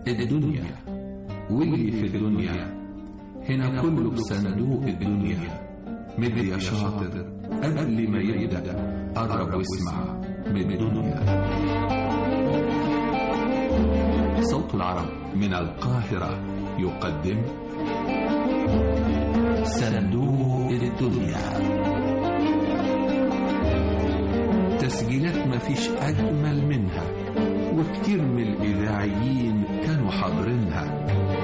الدنيا واللي في الدنيا هنا كله بصندوق الدنيا. مد يا شاطر قبل ما يبدأ قرب واسمع من الدنيا. صوت العرب من القاهرة يقدم صندوق الدنيا. تسجيلات مفيش أجمل منها، وكتير من الإذاعيين كانوا حاضرينها.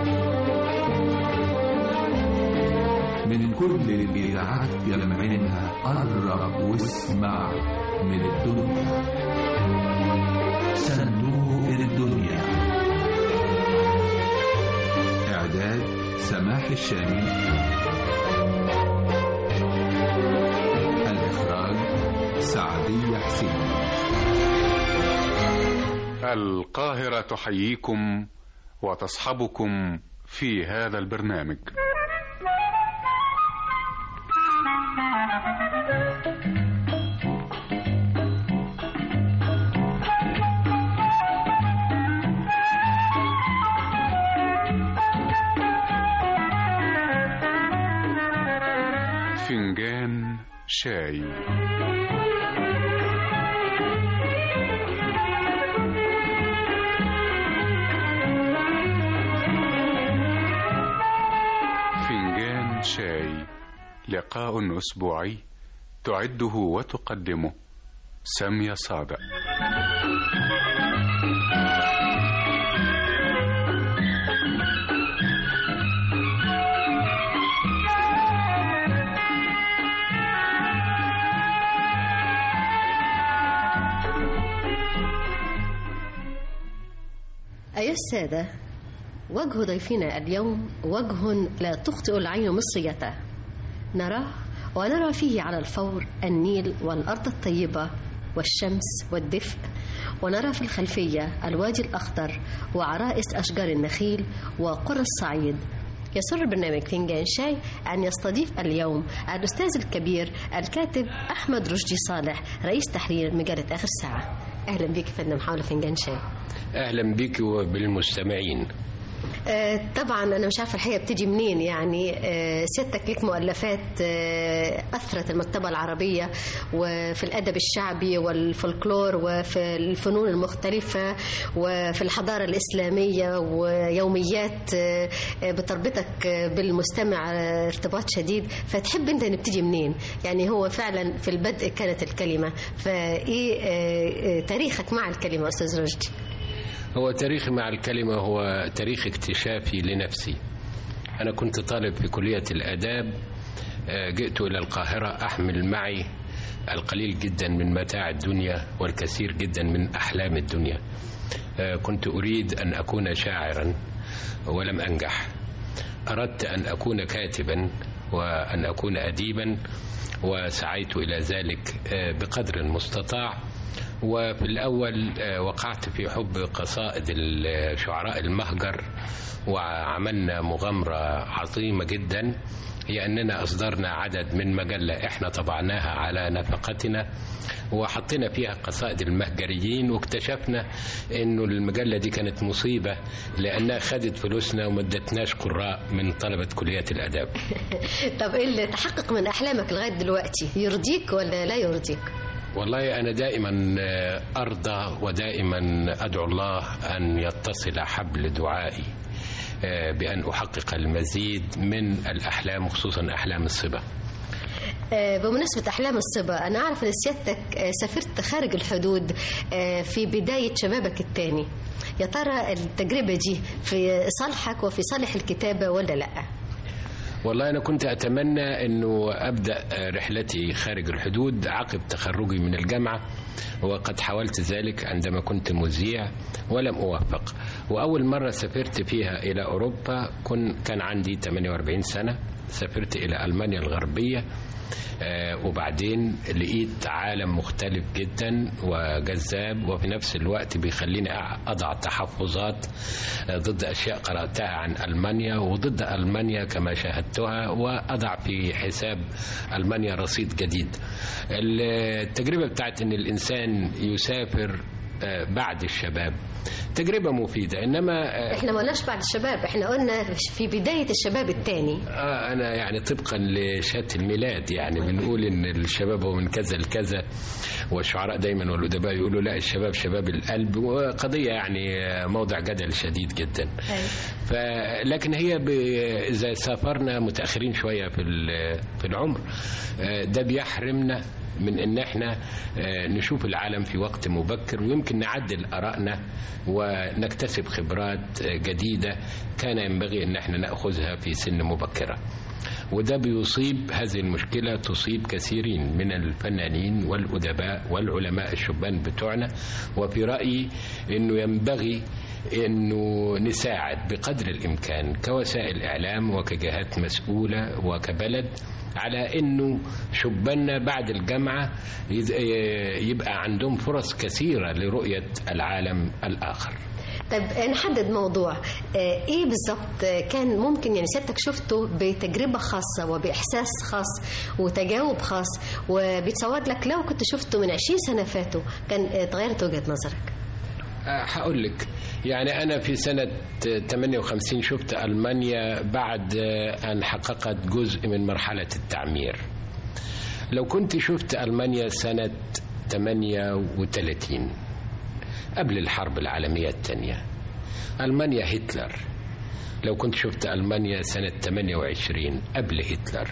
من كل الإذاعات يلمعينها قرب واسمع من الدنيا. صندوق الدنيا. إعداد سماح الشامي. الإخراج سعدية حسين. القاهرة تحييكم وتصحبكم في هذا البرنامج. فنجان شاي. فنجان شاي، لقاء أسبوعي تعده وتقدمه سامية صادق. أيها السادة، وجه ضيفنا اليوم وجه لا تخطئ العين مصريته. نراه ونرى فيه على الفور النيل والأرض الطيبة والشمس والدفء، ونرى في الخلفية الوادي الأخضر وعرائس أشجار النخيل وقرى الصعيد. يسر برنامج فنجان شاي أن يستضيف اليوم الأستاذ الكبير الكاتب أحمد رشدي صالح، رئيس تحرير مجلة آخر ساعة. أهلا بك فندم حول فنجان شاي. أهلا بك وبالمستمعين. طبعا أنا مش عارفة الحقيقة بتيجي منين، يعني سيادتك لك مؤلفات أثرت المكتبة العربية وفي الأدب الشعبي والفولكلور وفي الفنون المختلفة وفي الحضارة الإسلامية، ويوميات بتربطك بالمستمع ارتباط شديد. فتحب أنت نبتدي منين؟ يعني هو فعلا في البدء كانت الكلمة، فإيه تاريخك مع الكلمة أستاذ رشدي؟ هو تاريخي مع الكلمة هو تاريخ اكتشافي لنفسي. أنا كنت طالب في كلية الآداب، جئت إلى القاهرة أحمل معي القليل جدا من متاع الدنيا والكثير جدا من أحلام الدنيا. كنت أريد أن أكون شاعرا ولم أنجح. أردت أن أكون كاتبا وأن أكون أديبا، وسعيت إلى ذلك بقدر المستطاع. وفي الأول وقعت في حب قصائد الشعراء المهجر، وعملنا مغامرة عظيمة جدا، هي أننا أصدرنا عدد من مجلة إحنا طبعناها على نفقتنا وحطينا فيها قصائد المهجريين، واكتشفنا أنه المجلة دي كانت مصيبة لأنها خدت فلوسنا وما ادتناش قراء من طلبة كلية الآداب. طب إيه اللي تحقق من أحلامك لغاية دلوقتي؟ يرضيك ولا لا يرضيك؟ والله أنا دائما أرضى ودائما أدعو الله أن يتصل حبل دعائي بأن أحقق المزيد من الأحلام، خصوصا أحلام الصبا. بمناسبة أحلام الصبا، أنا أعرف أن سيادتك سافرت خارج الحدود في بداية شبابك الثاني. يا ترى التجربة دي في صالحك وفي صالح الكتابة ولا لأ؟ والله أنا كنت أتمنى أنه أبدأ رحلتي خارج الحدود عقب تخرجي من الجامعة، وقد حاولت ذلك عندما كنت مذيع ولم أوفق. وأول مرة سافرت فيها إلى أوروبا كان عندي 48 سنة. سافرت إلى ألمانيا الغربية، وبعدين لقيت عالم مختلف جدا وجذاب، وفي نفس الوقت بيخليني أضع تحفظات ضد أشياء قرأتها عن ألمانيا وضد ألمانيا كما شاهدتها، وأضع في حساب ألمانيا رصيد جديد. التجربة بتاعت أن الإنسان يسافر بعد الشباب تجربة مفيدة. إنما احنا ما قلناش بعد الشباب، احنا قلنا في بداية الشباب الثاني. أنا يعني طبقا لشهادة الميلاد يعني بنقول إن الشباب هو من كذا لكذا، والشعراء دايما والأدباء يقولوا لا الشباب شباب القلب، وقضية يعني موضع جدل شديد جدا. لكن هي إذا سافرنا متأخرين شوية في العمر ده بيحرمنا من ان احنا نشوف العالم في وقت مبكر، ويمكن نعدل آرائنا ونكتسب خبرات جديدة كان ينبغي ان احنا نأخذها في سن مبكرة. وده بيصيب، هذه المشكلة تصيب كثيرين من الفنانين والأدباء والعلماء الشبان بتوعنا. وفي رأيي انه ينبغي انه نساعد بقدر الامكان كوسائل اعلام وكجهات مسؤولة وكبلد على انه شباننا بعد الجامعة يبقى عندهم فرص كثيرة لرؤية العالم الآخر. طيب نحدد موضوع ايه بالظبط كان ممكن يعني سيادتك شفته بتجربة خاصة وبإحساس خاص وتجاوب خاص، وبيتصور لك لو كنت شفته من 20 سنة فاتوا كان اتغيرت وجهة نظرك؟ هقول لك يعني أنا في سنة 58 شفت ألمانيا بعد أن حققت جزء من مرحلة التعمير. لو كنت شفت ألمانيا سنة 38 قبل الحرب العالمية الثانية، ألمانيا هتلر، لو كنت شفت ألمانيا سنة 28 قبل هتلر،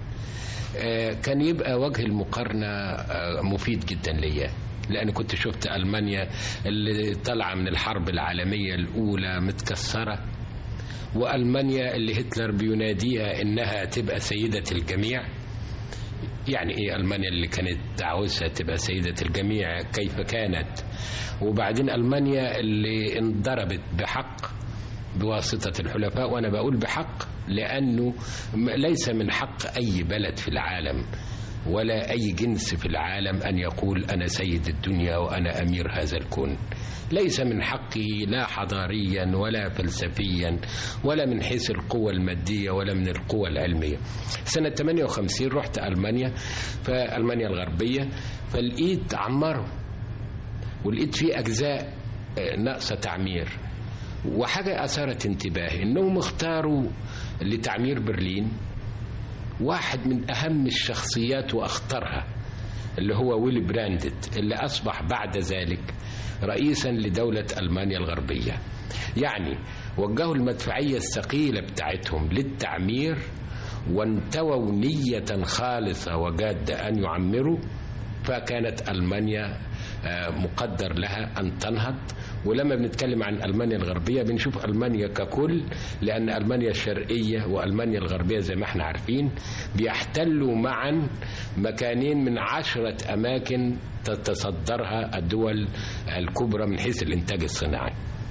كان يبقى وجه المقارنة مفيد جدا ليا، لأن كنت شفت ألمانيا اللي طلع من الحرب العالمية الأولى متكسرة، وألمانيا اللي هتلر بيناديها إنها تبقى سيدة الجميع. يعني إيه ألمانيا اللي كانت عاوزها تبقى سيدة الجميع كيف كانت؟ وبعدين ألمانيا اللي انضربت بحق بواسطة الحلفاء، وأنا بقول بحق لأنه ليس من حق أي بلد في العالم ولا أي جنس في العالم أن يقول أنا سيد الدنيا وأنا أمير هذا الكون. ليس من حقه لا حضاريا ولا فلسفيا ولا من حيث القوة المادية ولا من القوة العلمية. سنة 58 رحت ألمانيا، فألمانيا الغربية، فلقيت عمروا ولقيت فيه أجزاء ناقصة تعمير. وحاجة أثارت انتباهي إنهم اختاروا لتعمير برلين واحد من أهم الشخصيات وأخطرها اللي هو ويلي براندت، اللي أصبح بعد ذلك رئيسا لدولة ألمانيا الغربية. يعني وجهوا المدفعية الثقيلة بتاعتهم للتعمير وانتووا نية خالصة وجادة أن يعمروا، فكانت ألمانيا مقدر لها أن تنهض. ولما بنتكلم عن ألمانيا الغربية بنشوف ألمانيا ككل، لأن ألمانيا الشرقية وألمانيا الغربية زي ما احنا عارفين بيحتلوا معا مكانين من 10 أماكن تتصدرها الدول الكبرى من حيث الإنتاج الصناعي.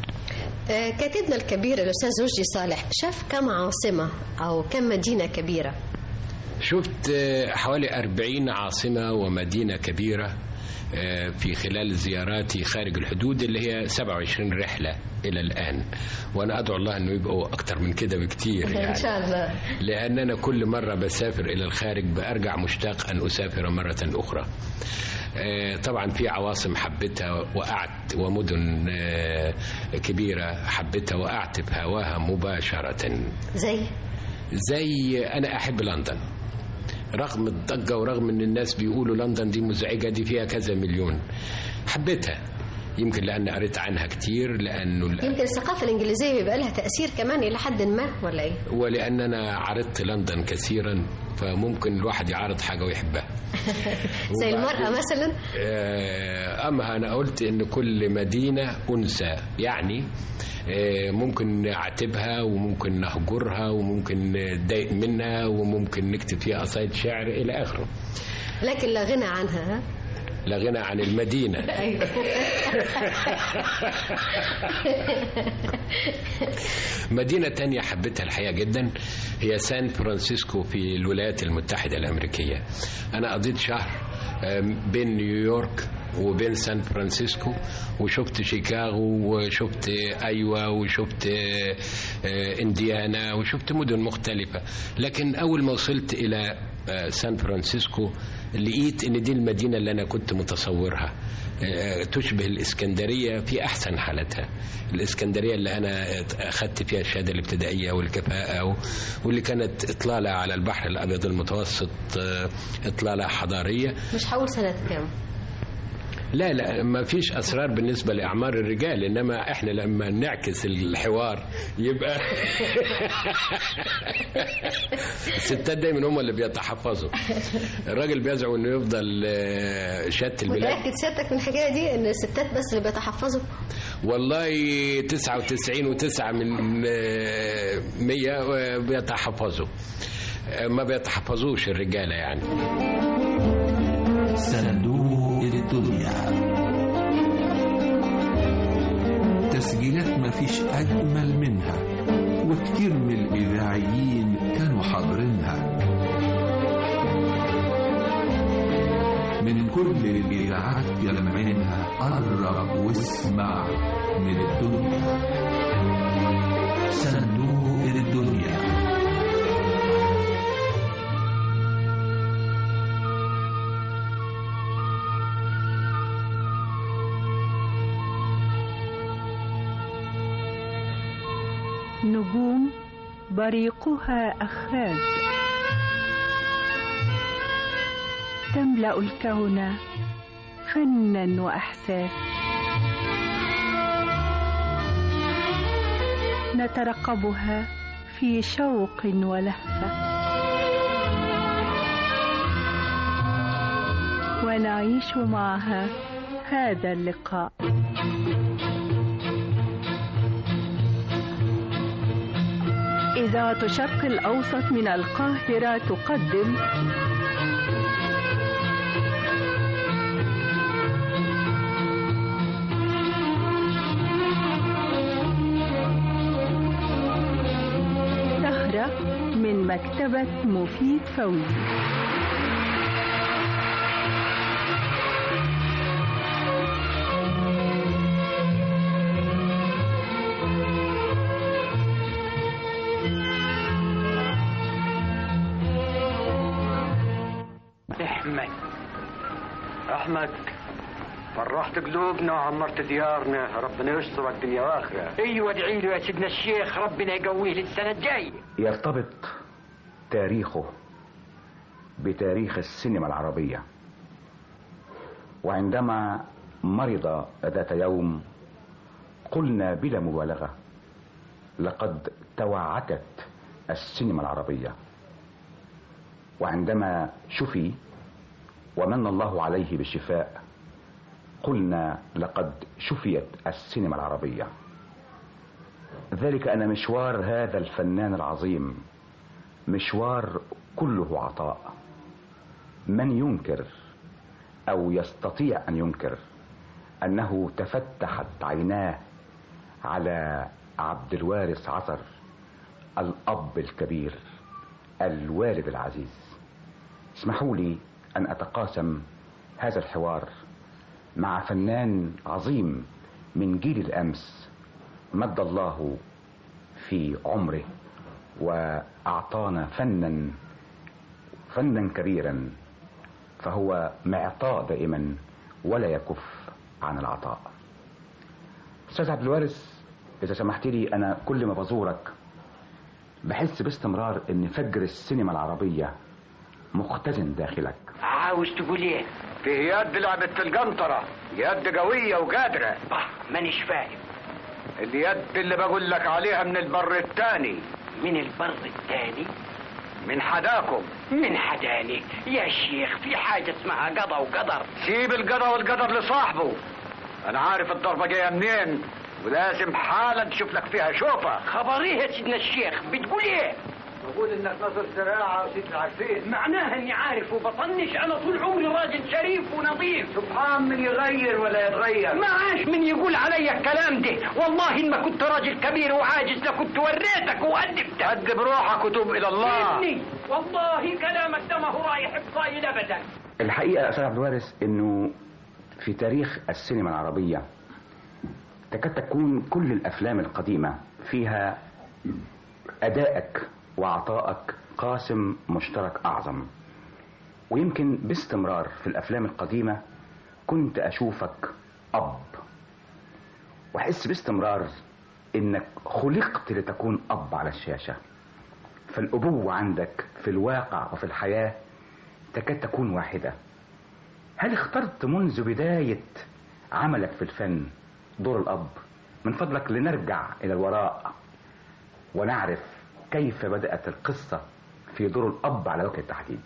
كاتبنا الكبير الأستاذ رشدي صالح شاف كم عاصمة أو كم مدينة كبيرة؟ شفت حوالي 40 عاصمة ومدينة كبيرة في خلال زياراتي خارج الحدود، اللي هي 27 رحلة إلى الآن، وأنا أدعو الله أنه يبقوا أكتر من كده بكتير يعني. إن شاء الله. لأن أنا كل مرة بسافر إلى الخارج بأرجع مشتاق أن أسافر مرة أخرى. طبعا في عواصم حبتها وقعت، ومدن كبيرة حبتها وقعت في هواها مباشرة. زي أنا أحب لندن رغم الضجة ورغم أن الناس بيقولوا لندن دي مزعجة، دي فيها كذا مليون. حبيتها يمكن لأن قريت عنها كتير، لأنه يمكن الثقافة الإنجليزية بيبقى لها تأثير كمان إلى حد ما، ولا إيه؟ ولأن أنا عرضت لندن كثيرا فممكن الواحد يعرض حاجة ويحبها. زي المرأة مثلا. أما أنا قلت إن كل مدينة أنثى، يعني ممكن نعاتبها وممكن نهجرها وممكن نتضايق منها وممكن نكتب فيها قصايد شعر إلى آخره، لكن لا غنى عنها. لا غنى عن المدينة. مدينة تانية حبيتها الحقيقة جدا هي سان فرانسيسكو في الولايات المتحدة الأمريكية. أنا قضيت شهر بين نيويورك وبين سان فرانسيسكو، وشفت شيكاغو وشفت أيوا وشفت إنديانا وشفت مدن مختلفة. لكن أول ما وصلت إلى سان فرانسيسكو لقيت إن دي المدينة اللي أنا كنت متصورها، تشبه الإسكندرية في أحسن حالتها. الإسكندرية اللي أنا أخذت فيها الشهادة الابتدائية والكفاءة، واللي كانت إطلالة على البحر الأبيض المتوسط، إطلالة حضارية. مش هقول سنة كام؟ لا ما فيش أسرار بالنسبة لأعمار الرجال، إنما إحنا لما نعكس الحوار يبقى الستات دايما هم اللي بيتحفظوا. الراجل بيزعم إنه يفضل شت البلاد. متأكد سيادتك من الحكاية دي إن الستات بس اللي بيتحفظوا؟ والله 99.9% بيتحفظوا، ما بيتحفظوش الرجالة يعني. صندوق الدنيا، تسجيلات ما فيش أجمل منها، وكتير من الإذاعيين كانوا حاضرينها من كل الإذاعات يلمعينها. قرب واسمع من الدنيا، صندوق الدنيا. نجوم بريقها أخراج تملأ الكون فنا وإحساس، نترقبها في شوق ولهفة، ونعيش معها هذا اللقاء. إذاعة الشرق الأوسط من القاهرة تقدم سهرة من مكتبة مفيد فوزي. أحمد، فرحت قلوبنا وعمرت ديارنا، ربنا يسترك دنيا واخرة. ايوه ادعي له يا سيدنا الشيخ، ربنا يقويه للسنة الجاية. يرتبط تاريخه بتاريخ السينما العربية، وعندما مرض ذات يوم قلنا بلا مبالغة لقد توعتت السينما العربية، وعندما شفي ومن الله عليه بالشفاء قلنا لقد شفيت السينما العربية. ذلك أن مشوار هذا الفنان العظيم مشوار كله عطاء. من ينكر أو يستطيع أن ينكر أنه تفتحت عيناه على عبد الوارث عصر، الأب الكبير، الوالد العزيز. اسمحوا لي أن أتقاسم هذا الحوار مع فنان عظيم من جيل الأمس، مد الله في عمره وأعطانا فنا كبيرا، فهو معطاء دائما ولا يكف عن العطاء. أستاذ عبد الوارث، إذا سمحت لي، أنا كل ما بزورك بحس باستمرار إن فجر السينما العربية مختزن داخلك. عاوز تقول ايه؟ فيه يد لعبة القنطرة، يد قوية وقادرة. مانيش فاهم. اليد اللي بقول لك عليها من البر التاني. من البر التاني؟ من حداكم. من حداني يا شيخ، في حاجة اسمها قضا وقدر. سيب القضا والقدر لصاحبه. انا عارف الضربة جاية منين، ولازم حالا تشوف لك فيها شوفة. خبر ايه يا سيدنا الشيخ؟ بتقول ايه؟ بقول انك نظر زراعة وسيد العارفين. معناها اني عارف وبطنش. انا طول عمري راجل شريف ونظيف. سبحان من يغير ولا يتغير. ما عاش من يقول علي الكلام ده. والله ان ما كنت راجل كبير وعاجز لكنت وريتك وأدبتك. أدب روحك وتوب الى الله. ابني والله كلامك ده ما هو رايح بصايل ابدا. الحقيقة يا أستاذ عبد الوارث إنه في تاريخ السينما العربية تكاد تكون كل الأفلام القديمة فيها أدائك وعطائك قاسم مشترك أعظم، ويمكن باستمرار في الأفلام القديمة كنت أشوفك أب، وأحس باستمرار إنك خلقت لتكون أب على الشاشة. فالأبوة عندك في الواقع وفي الحياة تكاد تكون واحدة. هل اخترت منذ بداية عملك في الفن دور الأب؟ من فضلك لنرجع إلى الوراء ونعرف كيف بدأت القصة في دور الأب على وجه التحديد.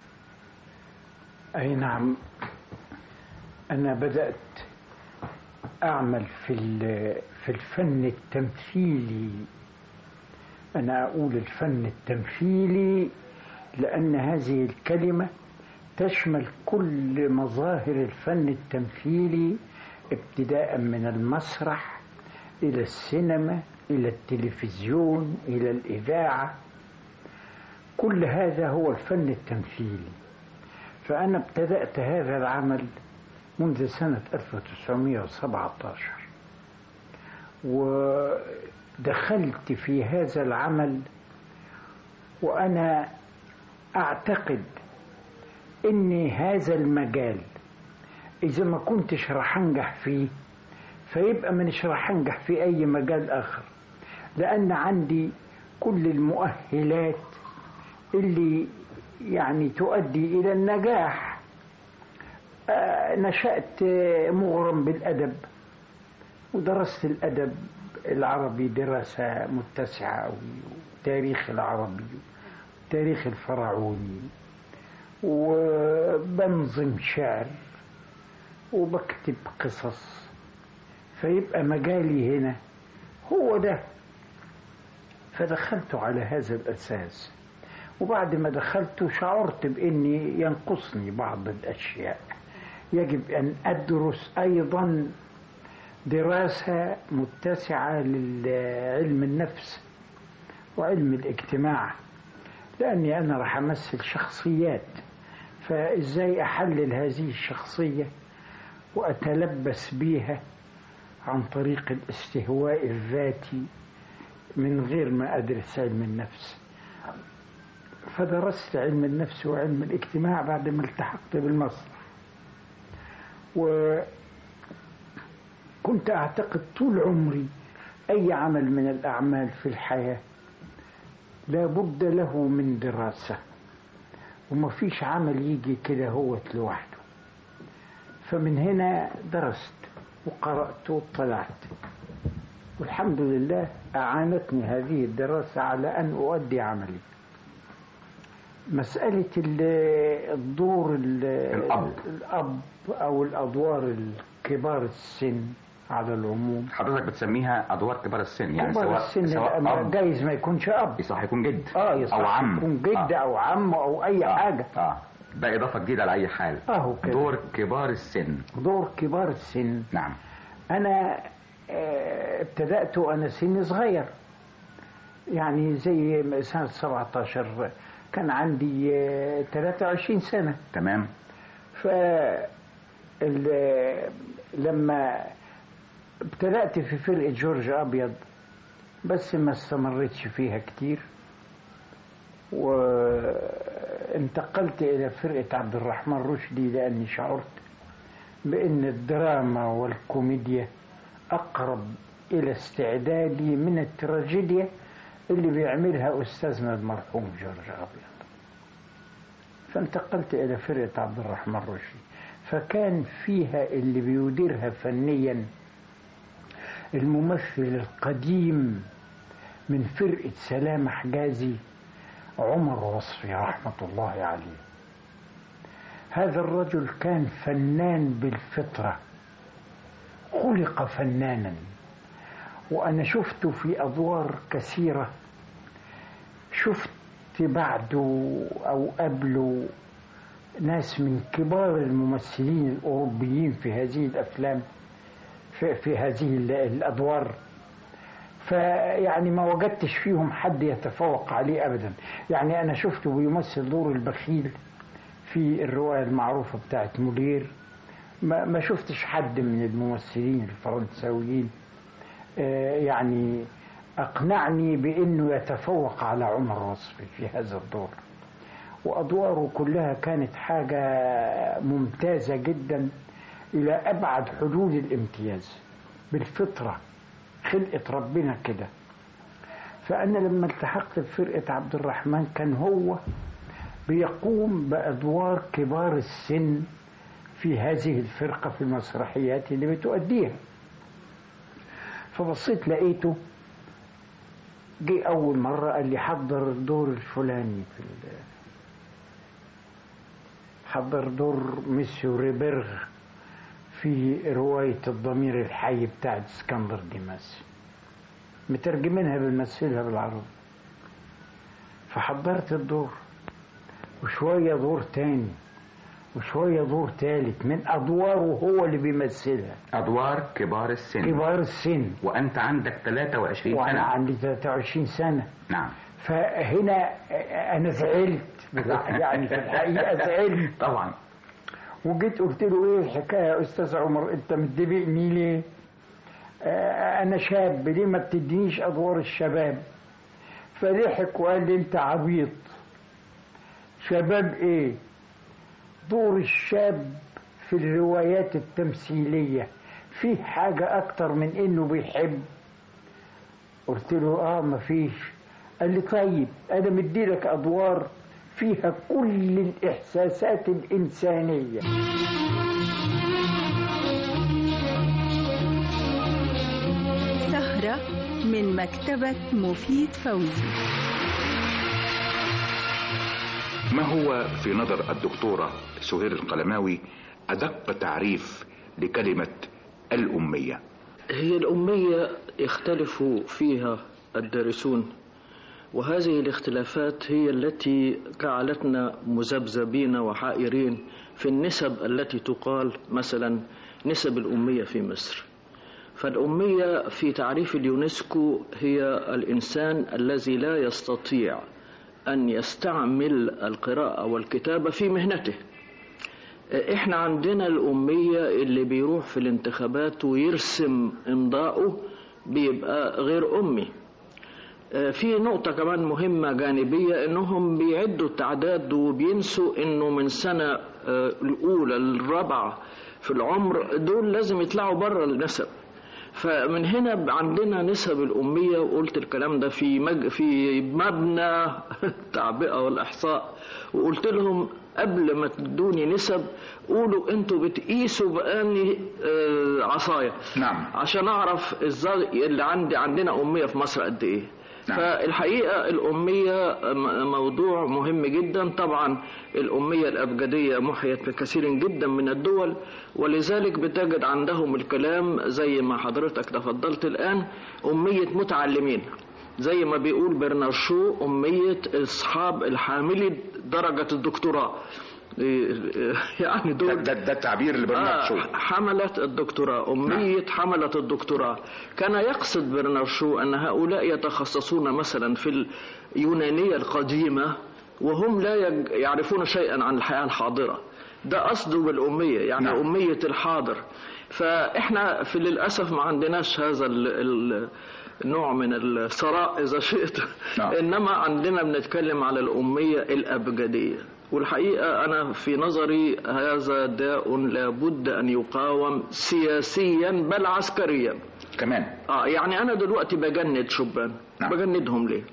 أي نعم، أنا بدأت أعمل في الفن التمثيلي. أنا أقول الفن التمثيلي لأن هذه الكلمة تشمل كل مظاهر الفن التمثيلي، ابتداء من المسرح إلى السينما إلى التلفزيون إلى الإذاعة. كل هذا هو الفن التمثيلي. فأنا ابتدأت هذا العمل منذ سنة 1917، ودخلت في هذا العمل وأنا أعتقد إن هذا المجال إذا ما كنتش راح أنجح فيه فيبقى منش راح أنجح في أي مجال آخر، لأن عندي كل المؤهلات اللي يعني تؤدي إلى النجاح. نشأت مغرم بالأدب، ودرست الأدب العربي دراسة متسعة أوي، والتاريخ العربي والتاريخ الفرعوني، وبنظم شعر وبكتب قصص. فيبقى مجالي هنا هو ده. فدخلت على هذا الأساس، وبعد ما دخلت شعرت بأني ينقصني بعض الأشياء. يجب أن أدرس أيضا دراسة متسعة لعلم النفس وعلم الاجتماع، لأني أنا راح أمثل شخصيات. فإزاي أحلل هذه الشخصية وأتلبس بيها عن طريق الاستهواء الذاتي من غير ما أدرس علم النفس. فدرست علم النفس وعلم الاجتماع بعد ما التحقت بالمسرح. وكنت أعتقد طول عمري أي عمل من الأعمال في الحياة لا بد له من دراسة، وما فيش عمل يجي كده هو لوحده. فمن هنا درست وقرأت وطلعت، والحمد لله أعانتني هذه الدراسة على أن أؤدي عملي. مسألة الدور الأب أو الأدوار الكبار السن على العموم، حضرتك بتسميها أدوار كبار السن، يعني كبار السن جايز ما يكونش أب، صح، يكون جد أو عم، يكون جد أو عم أو أي حاجة. ده إضافة جديدة على أي حال. دور كبار السن. دور كبار السن. نعم. أنا ابتدأت وأنا سني صغير، يعني زي سنة 17 كان عندي 23 سنة. تمام. لما ابتدأت في فرقة جورج أبيض، بس ما استمرتش فيها كتير، وانتقلت إلى فرقة عبد الرحمن رشدي، لأني شعرت بأن الدراما والكوميديا أقرب إلى استعدادي من التراجيديا اللي بيعملها أستاذنا المرحوم جورج أبيض. فانتقلت إلى فرقة عبد الرحمن رشدي، فكان فيها اللي بيديرها فنيا الممثل القديم من فرقة سلام حجازي عمر وصفي رحمة الله عليه. هذا الرجل كان فنان بالفطرة، خلق فنانا، وأنا شفته في أدوار كثيرة. شفت بعده أو قبله ناس من كبار الممثلين الأوروبيين في هذه الأفلام، في هذه الأدوار، فيعني ما وجدتش فيهم حد يتفوق عليه أبدا. يعني أنا شفته بيمثل دور البخيل في الرواية المعروفة بتاعت مولير. ما شفتش حد من الممثلين الفرنساويين يعني أقنعني بأنه يتفوق على عمر وصفي في هذا الدور. وأدواره كلها كانت حاجة ممتازة جدا، إلى أبعد حدود الامتياز بالفطرة، خلقة ربنا كده. فأنا لما التحقت بفرقة عبد الرحمن كان هو بيقوم بأدوار كبار السن في هذه الفرقة في المسرحيات اللي بتؤديها. فبصيت لقيته جه أول مرة قال لي حضر الدور الفلاني حضر دور مسيو ريبيرغ في رواية الضمير الحي بتاعت اسكندر ديماسي، مترجمينها بنمثلها بالعربي. فحضرت الدور، وشوية دور تاني، وشوية دور تالت من أدواره هو اللي بيمثلها. أدوار كبار السن. كبار السن. وأنت عندك 23 سنة. وأنا عندي 23 سنة. نعم. فهنا أنا زعلت يعني في الحقيقة زعلت طبعا. وجيت قلت له إيه الحكاية يا أستاذ عمر، أنت متضايقني ليه؟ أنا شاب، ليه ما بتدينيش أدوار الشباب؟ فضحك وقال لي أنت عبيط. شباب إيه؟ دور الشاب في الروايات التمثيلية فيه حاجة أكتر من إنه بيحب. قلت له مفيش. قال لي طيب أنا مديلك أدوار فيها كل الإحساسات الإنسانية. سهرة من مكتبة مفيد فوزي. ما هو في نظر الدكتورة سهير القلماوي أدق تعريف لكلمة الأمية؟ هي الأمية يختلف فيها الدارسون، وهذه الاختلافات هي التي جعلتنا مذبذبين وحائرين في النسب التي تقال، مثلا نسب الأمية في مصر. فالأمية في تعريف اليونسكو هي الإنسان الذي لا يستطيع أن يستعمل القراءة والكتابة في مهنته. إحنا عندنا الأمية اللي بيروح في الانتخابات ويرسم إمضاءه بيبقى غير أمي. في نقطة كمان مهمة جانبية، إنهم بيعدوا التعداد وبينسوا إنه من سنة الأولى الرابعة في العمر دول لازم يطلعوا بره النسب. فمن هنا عندنا نسب الأمية، وقلت الكلام ده في مبنى التعبئة والإحصاء، وقلت لهم قبل ما تدوني نسب قولوا انتوا بتقيسوا بأني عصاية. نعم. عشان أعرف ازاي اللي عندنا أمية في مصر قد إيه. نعم. فالحقيقة الأمية موضوع مهم جدا. طبعا الأمية الأبجدية محيت في كثير جدا من الدول، ولذلك بتجد عندهم الكلام زي ما حضرتك تفضلت الآن أمية متعلمين، زي ما بيقول برنارد شو أمية أصحاب الحاملي درجة الدكتوراه. يعني دول ده التعبير اللي برنارد شو حملت الدكتوراه، أمية حملة الدكتوراه. كان يقصد برنارد شو أن هؤلاء يتخصصون مثلا في اليونانية القديمة وهم لا يعرفون شيئا عن الحياة الحاضرة. ده قصده بالأمية، يعني نعم. أمية الحاضر. فإحنا للأسف ما عندناش هذا نوع من الثراء إذا شئت. نعم. إنما عندنا بنتكلم على الأمية الأبجدية، والحقيقة أنا في نظري هذا داء لابد أن يقاوم سياسيا بل عسكريا كمان. يعني أنا دلوقتي بجند شبان. نعم. بجندهم ليه؟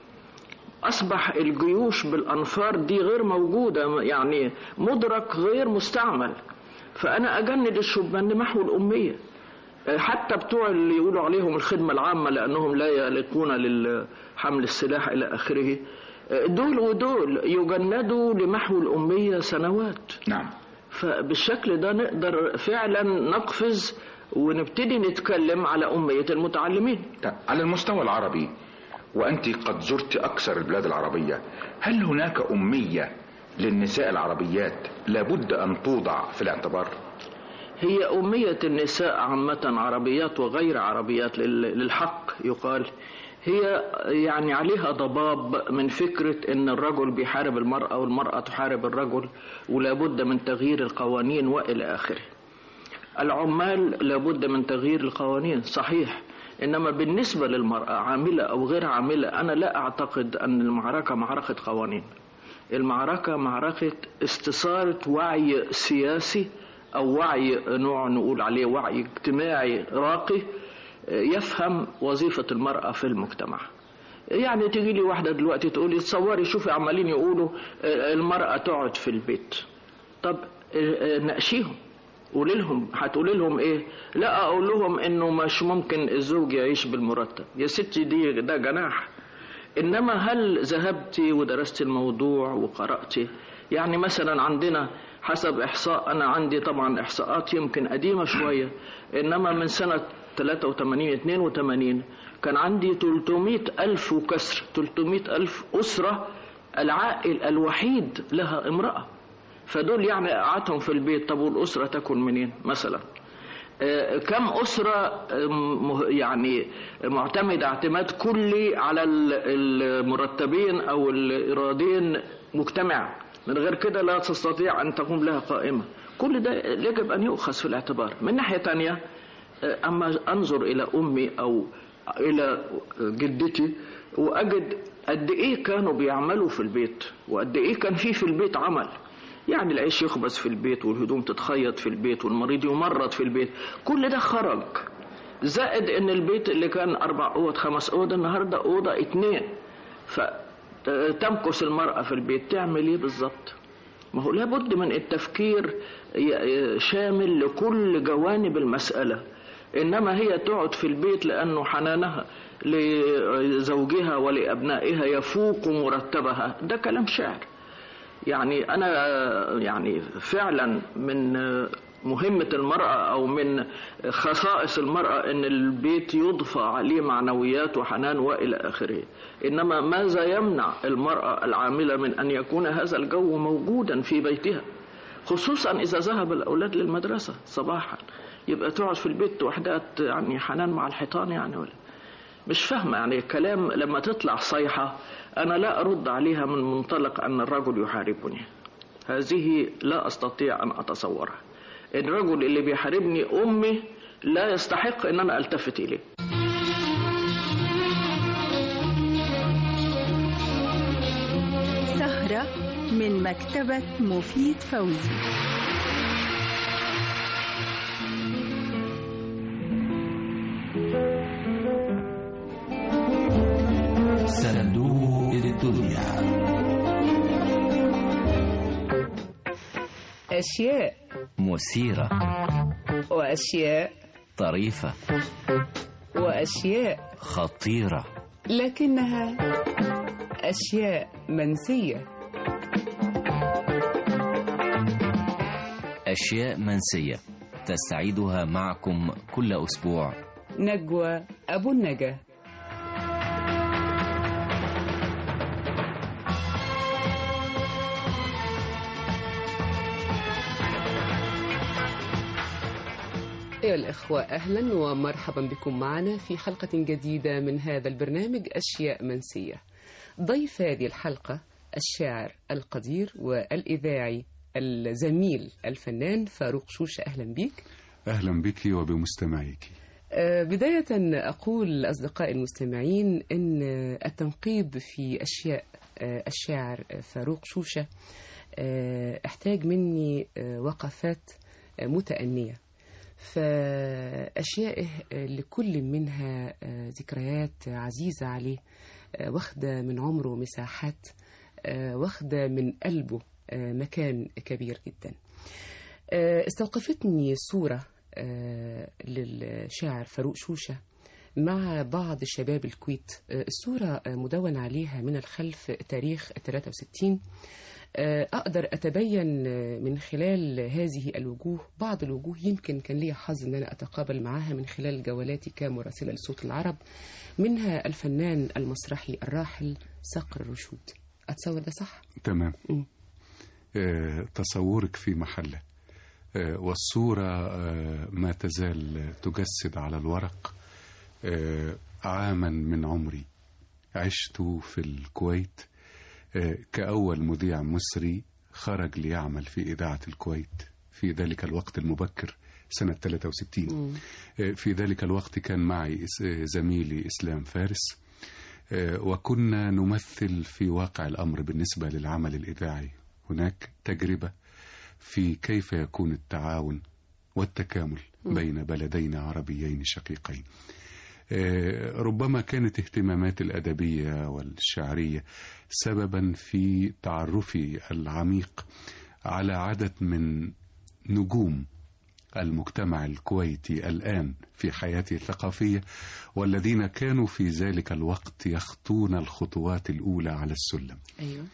أصبح الجيوش بالأنفار دي غير موجودة، يعني مدرك غير مستعمل. فأنا أجند الشبان لمحو الأمية، حتى بتوع اللي يقولوا عليهم الخدمة العامة لأنهم لا يليقون للحمل السلاح إلى آخره، دول ودول يجندوا لمحو الأمية سنوات. نعم. فبالشكل ده نقدر فعلا نقفز ونبتدي نتكلم على أمية المتعلمين. على المستوى العربي، وأنت قد زرت أكثر البلاد العربية، هل هناك أمية للنساء العربيات لابد أن توضع في الاعتبار؟ هي أمية النساء عامة عربيات وغير عربيات للحق يقال، هي يعني عليها ضباب من فكرة ان الرجل بيحارب المرأة والمرأة تحارب الرجل، ولابد من تغيير القوانين وإلى آخره. العمال لابد من تغيير القوانين صحيح، إنما بالنسبة للمرأة عاملة أو غير عاملة أنا لا أعتقد أن المعركة معركة قوانين. المعركة معركة استثارة وعي سياسي أو وعي نوع نقول عليه وعي اجتماعي راقي يفهم وظيفة المرأة في المجتمع. يعني تيجي لي واحدة دلوقتي تقول لي تصوري شوفي عمالين يقولوا المرأة تقعد في البيت. طب ناقشيهم، قولي لهم، هتقولي لهم ايه؟ لا اقول لهم انه مش ممكن الزوج يعيش بالمرتب. يا ستي ده جناح. انما هل ذهبتي ودرست الموضوع وقرأتي؟ يعني مثلا عندنا حسب احصاء، انا عندي طبعا احصاءات يمكن قديمة شوية، انما من سنة 83-82 كان عندي 300,000 وكسر، 300,000 أسرة العائل الوحيد لها امرأة. فدول يعني قعدتهم في البيت. طب والأسرة تكون منين مثلا؟ كم أسرة يعني معتمدة اعتماد كلي على المرتبين أو الإيرادين مجتمع، من غير كده لا تستطيع أن تقوم لها قائمة. كل ده يجب أن يؤخذ في الاعتبار. من ناحية تانية أما أنظر إلى أمي أو إلى جدتي وأجد قد إيه كانوا بيعملوا في البيت، وقد إيه كان في البيت عمل. يعني العيش يخبز في البيت، والهدوم تتخيط في البيت، والمريض يمرض في البيت. كل ده خرج. زائد ان البيت اللي كان 4 أوض 5 أوض النهاردة أوضة 2. فتمكث المرأة في البيت تعمل ايه بالظبط؟ ما هو لابد من التفكير شامل لكل جوانب المسألة. انما هي تقعد في البيت لانه حنانها لزوجها ولأبنائها يفوق مرتبها، ده كلام شعر. يعني أنا يعني فعلا من مهمة المرأة أو من خصائص المرأة أن البيت يضفى عليه معنويات وحنان وإلى آخره. إنما ماذا يمنع المرأة العاملة من أن يكون هذا الجو موجودا في بيتها، خصوصا إذا ذهب الأولاد للمدرسة صباحا؟ يبقى تقعد في البيت وحدها يعني حنان مع الحيطان يعني؟ ولا مش فاهمة يعني الكلام. لما تطلع صيحة أنا لا أرد عليها من منطلق أن الرجل يحاربني، هذه لا أستطيع أن أتصورها. الرجل اللي بيحاربني أمي لا يستحق أن أنا ألتفت إليه. سهرة من مكتبة مفيد فوزي. صندوق الدنيا. أشياء مثيرة، وأشياء طريفة، وأشياء خطيرة، لكنها أشياء منسية. أشياء منسية تستعيدها معكم كل أسبوع نجوى أبو النجا. أيها الأخوة، أهلا ومرحبا بكم معنا في حلقة جديدة من هذا البرنامج أشياء منسية. ضيف هذه الحلقة الشاعر القدير والإذاعي الزميل الفنان فاروق شوشة. أهلا بك. أهلا بك وبمستمعيك. بداية أقول لأصدقائي المستمعين أن التنقيب في أشياء الشاعر فاروق شوشة احتاج مني وقفات متأنية، فأشيائه لكل منها ذكريات عزيزة عليه، واخدة من عمره مساحات، واخدة من قلبه مكان كبير جدا. استوقفتني صورة للشاعر فاروق شوشة مع بعض شباب الكويت. الصورة مدون عليها من الخلف تاريخ 63. أقدر أتبين من خلال هذه الوجوه بعض الوجوه يمكن كان لي حظ أن أنا أتقابل معها من خلال جولاتي كمراسلة لصوت العرب، منها الفنان المسرحي الراحل صقر الرشود. أتصور ده صح؟ تمام. تصورك في محله، والصورة ما تزال تجسد على الورق عاما من عمري عشت في الكويت كأول مذيع مصري خرج ليعمل في إذاعة الكويت في ذلك الوقت المبكر سنة 63. في ذلك الوقت كان معي زميلي إسلام فارس، وكنا نمثل في واقع الأمر بالنسبة للعمل الإذاعي. هناك تجربة في كيف يكون التعاون والتكامل بين بلدين عربيين شقيقين. ربما كانت اهتمامات الأدبية والشعرية سببا في تعرفي العميق على عدد من نجوم المجتمع الكويتي الآن في حياته الثقافية، والذين كانوا في ذلك الوقت يخطون الخطوات الأولى على السلم. أيوة.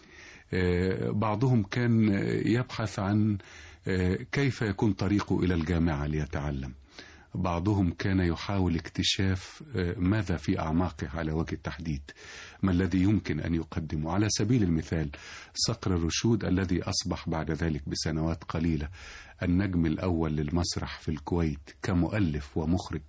بعضهم كان يبحث عن كيف يكون طريقه إلى الجامعة ليتعلم، بعضهم كان يحاول اكتشاف ماذا في أعماقه على وجه التحديد، ما الذي يمكن أن يقدمه. على سبيل المثال صقر الرشود الذي أصبح بعد ذلك بسنوات قليلة النجم الأول للمسرح في الكويت كمؤلف ومخرج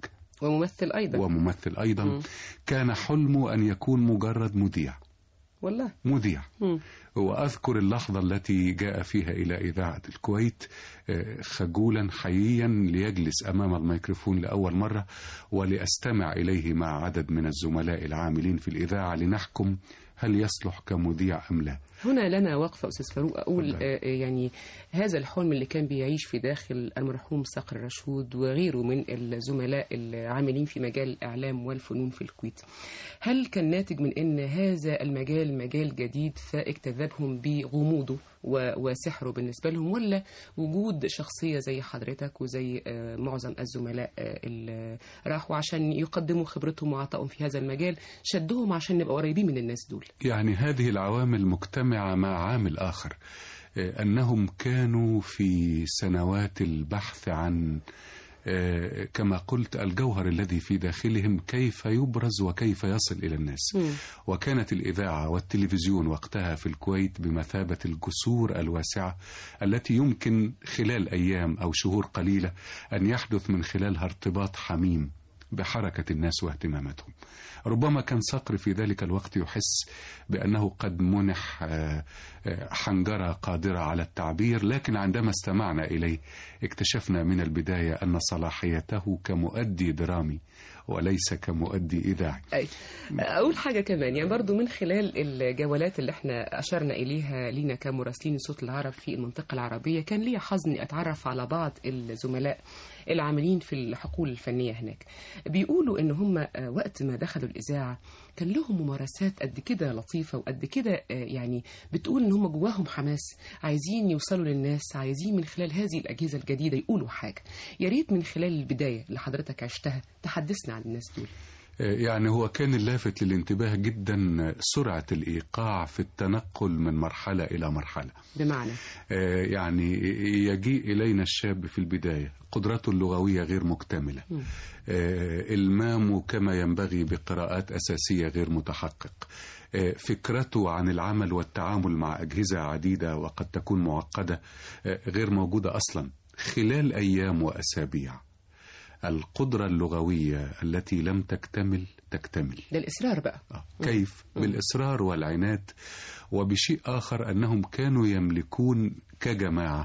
وممثل أيضا كان حلمه أن يكون مجرد مذيع. والله مذيع. وأذكر اللحظة التي جاء فيها إلى إذاعة الكويت خجولا حييا ليجلس أمام الميكروفون لأول مرة ولأستمع إليه مع عدد من الزملاء العاملين في الإذاعة لنحكم هل يصلح كمذيع أم لا. هنا لنا وقفة أستاذ فاروق، أقول يعني هذا الحلم اللي كان بيعيش في داخل المرحوم صقر الرشود وغيره من الزملاء العاملين في مجال الإعلام والفنون في الكويت، هل كان ناتج من أن هذا المجال مجال جديد فاجتذبهم بغموضه وسحره بالنسبة لهم، ولا وجود شخصية زي حضرتك وزي معظم الزملاء اللي راحوا عشان يقدموا خبرتهم وعطائهم في هذا المجال شدهم عشان نبقى قريبين من الناس دول؟ يعني هذه العوامل مجتمعة مع عامل آخر، أنهم كانوا في سنوات البحث عن كما قلت الجوهر الذي في داخلهم كيف يبرز وكيف يصل إلى الناس. وكانت الإذاعة والتلفزيون وقتها في الكويت بمثابة الجسور الواسعة التي يمكن خلال أيام أو شهور قليلة أن يحدث من خلالها ارتباط حميم بحركة الناس واهتماماتهم. ربما كان صقر في ذلك الوقت يحس بأنه قد منح حنجرة قادرة على التعبير، لكن عندما استمعنا إليه اكتشفنا من البداية أن صلاحيته كمؤدي درامي وليس كمؤدي إذاعي. أقول حاجة كمان، يعني برضو من خلال الجولات اللي احنا أشرنا إليها لينا كمراسلين صوت العرب في المنطقة العربية، كان لي حظ أني أتعرف على بعض الزملاء العاملين في الحقول الفنية هناك. بيقولوا إن هم وقت ما دخلوا الإذاعة كان لهم ممارسات قد كده لطيفة وقد كده، يعني بتقول إن هم جواهم حماس، عايزين يوصلوا للناس، عايزين من خلال هذه الأجهزة الجديدة يقولوا حاجة. يا ريت من خلال البداية اللي حضرتك عشتها تحدثنا عن الناس دول. يعني هو كان اللافت للانتباه جدا سرعة الإيقاع في التنقل من مرحلة إلى مرحلة. بمعنى يعني يجيء إلينا الشاب في البداية قدرته اللغوية غير مكتملة، إلمامه كما ينبغي بقراءات أساسية غير متحقق، فكرته عن العمل والتعامل مع أجهزة عديدة وقد تكون معقدة غير موجودة أصلا. خلال أيام وأسابيع القدرة اللغوية التي لم تكتمل تكتمل. ده الإصرار بقى. كيف؟ بالإصرار والعناد، وبشيء آخر أنهم كانوا يملكون كجماعة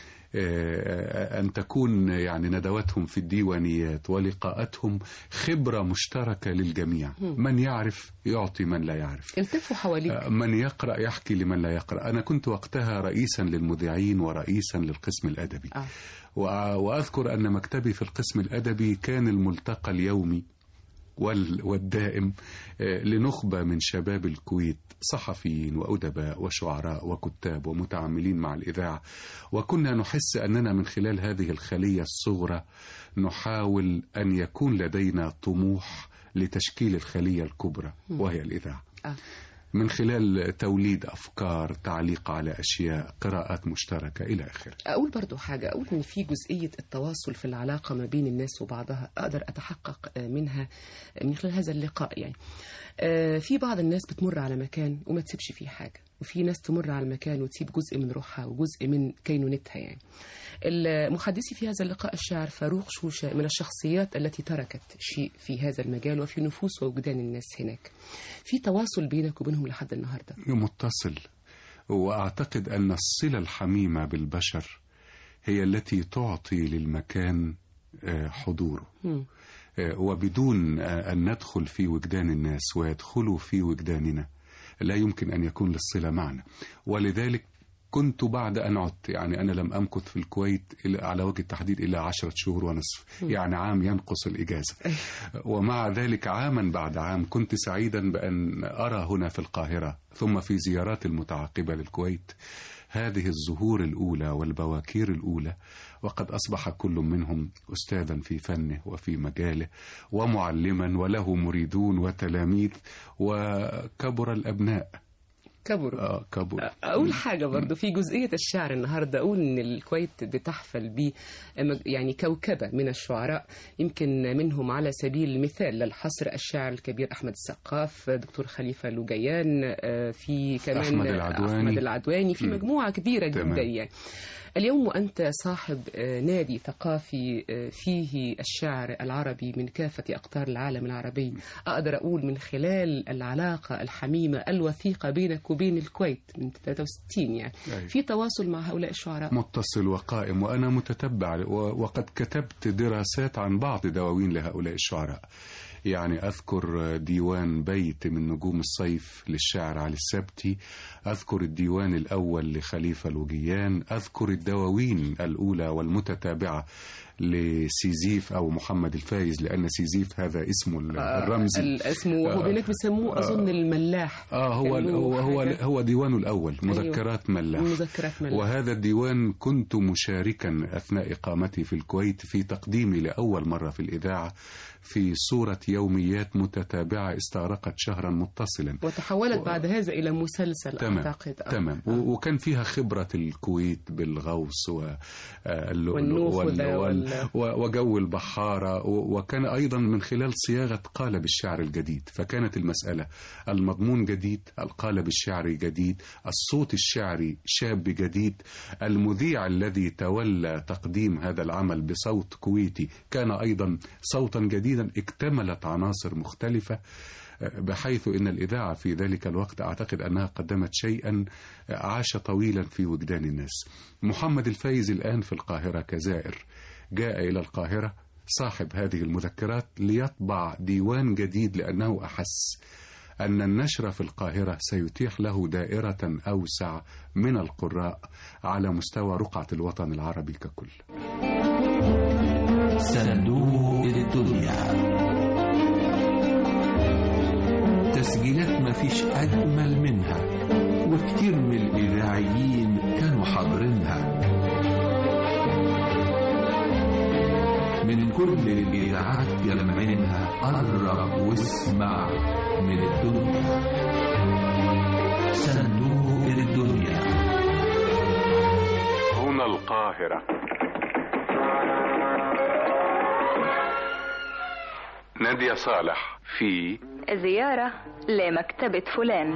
أن تكون يعني ندواتهم في الديوانيات ولقاءاتهم خبرة مشتركة للجميع. من يعرف يعطي من لا يعرف، التفوا حواليك، من يقرأ يحكي لمن لا يقرأ. أنا كنت وقتها رئيسا للمذيعين ورئيسا للقسم الأدبي. وأذكر أن مكتبي في القسم الأدبي كان الملتقى اليومي والدائم لنخبة من شباب الكويت، صحفيين وأدباء وشعراء وكتاب ومتعاملين مع الإذاعة، وكنا نحس أننا من خلال هذه الخلية الصغرى نحاول أن يكون لدينا طموح لتشكيل الخلية الكبرى وهي الإذاعة، من خلال توليد أفكار، تعليق على أشياء، قراءات مشتركة إلى آخره. أقول برضو حاجة، أقول إن في جزئية التواصل في العلاقة ما بين الناس وبعضها أقدر أتحقق منها من خلال هذا اللقاء. يعني في بعض الناس بتمر على مكان وما تسيبش فيه حاجة، وفي ناس تمر على المكان وتسيب جزء من روحها وجزء من كينونتها. يعني المحدثي في هذا اللقاء الشاعر فاروق شوشة من الشخصيات التي تركت شيء في هذا المجال وفي نفوس ووجدان الناس هناك. في تواصل بينك وبينهم لحد النهاردة؟ متصل، وأعتقد أن الصلة الحميمة بالبشر هي التي تعطي للمكان حضوره، وبدون أن ندخل في وجدان الناس ويدخلوا في وجداننا لا يمكن أن يكون للصلة معنى. ولذلك كنت بعد أن عدت، يعني أنا لم أمكث في الكويت على وجه التحديد إلا 10 شهور ونصف، يعني عام ينقص الإجازة. ومع ذلك عاما بعد عام كنت سعيدا بأن أرى هنا في القاهرة ثم في زيارات المتعاقبة للكويت هذه الزهور الأولى والبواكير الأولى، وقد أصبح كل منهم أستاذا في فنه وفي مجاله ومعلما وله مريدون وتلاميذ، وكبر الأبناء. كبر. أقول حاجة برضو في جزئية الشعر النهاردة، أقول إن الكويت بتحفل ب يعني كوكبة من الشعراء، يمكن منهم على سبيل المثال للحصر الشاعر الكبير أحمد السقاف، دكتور خليفة لوجيان، في كمان أحمد العدواني، في مجموعة كبيرة جدا يعني. اليوم وأنت صاحب نادي ثقافي فيه الشعر العربي من كافة أقطار العالم العربي، أقدر أقول من خلال العلاقة الحميمة الوثيقة بينك وبين الكويت من 63 يعني في تواصل مع هؤلاء الشعراء متصل وقائم، وأنا متتبع وقد كتبت دراسات عن بعض دواوين لهؤلاء الشعراء. يعني أذكر ديوان بيت من نجوم الصيف للشاعر علي السبتي، أذكر الديوان الأول لخليفة لوجيان، أذكر الدواوين الأولى والمتتابعة لسيزيف أو محمد الفايز، لأن سيزيف هذا اسمه الرمزي. الاسم وهو بينك بيسموه أظن الملاح. هو ديوانه الأول مذكرات ملاح. وهذا الديوان كنت مشاركا أثناء إقامتي في الكويت في تقديمي لأول مرة في الإذاعة في صورة يوميات متتابعة استغرقت شهرا متصلا، وتحولت بعد هذا إلى مسلسل. أعتقد تمام. وكان فيها خبرة الكويت بالغوص وجو البحارة، وكان أيضا من خلال صياغة قالب الشعر الجديد، فكانت المسألة المضمون جديد، القالب الشعري جديد، الصوت الشعري شاب جديد، المذيع الذي تولى تقديم هذا العمل بصوت كويتي كان أيضا صوتا جديدا، اكتملت عناصر مختلفة، بحيث أن الإذاعة في ذلك الوقت أعتقد أنها قدمت شيئا عاش طويلا في وجدان الناس. محمد الفايز الآن في القاهرة كزائر، جاء إلى القاهرة صاحب هذه المذكرات ليطبع ديوان جديد، لأنه أحس أن النشر في القاهرة سيتيح له دائرة أوسع من القراء على مستوى رقعة الوطن العربي ككل. صندوق الدنيا، تسجيلات ما فيش أجمل منها، وكتير من الإذاعيين كانوا حاضرينها من كل الإذاعات يلمعينها. قرب واسمع من الدنيا، صندوق الدنيا. هنا القاهرة. نادية صالح في زيارة لمكتبة فلان.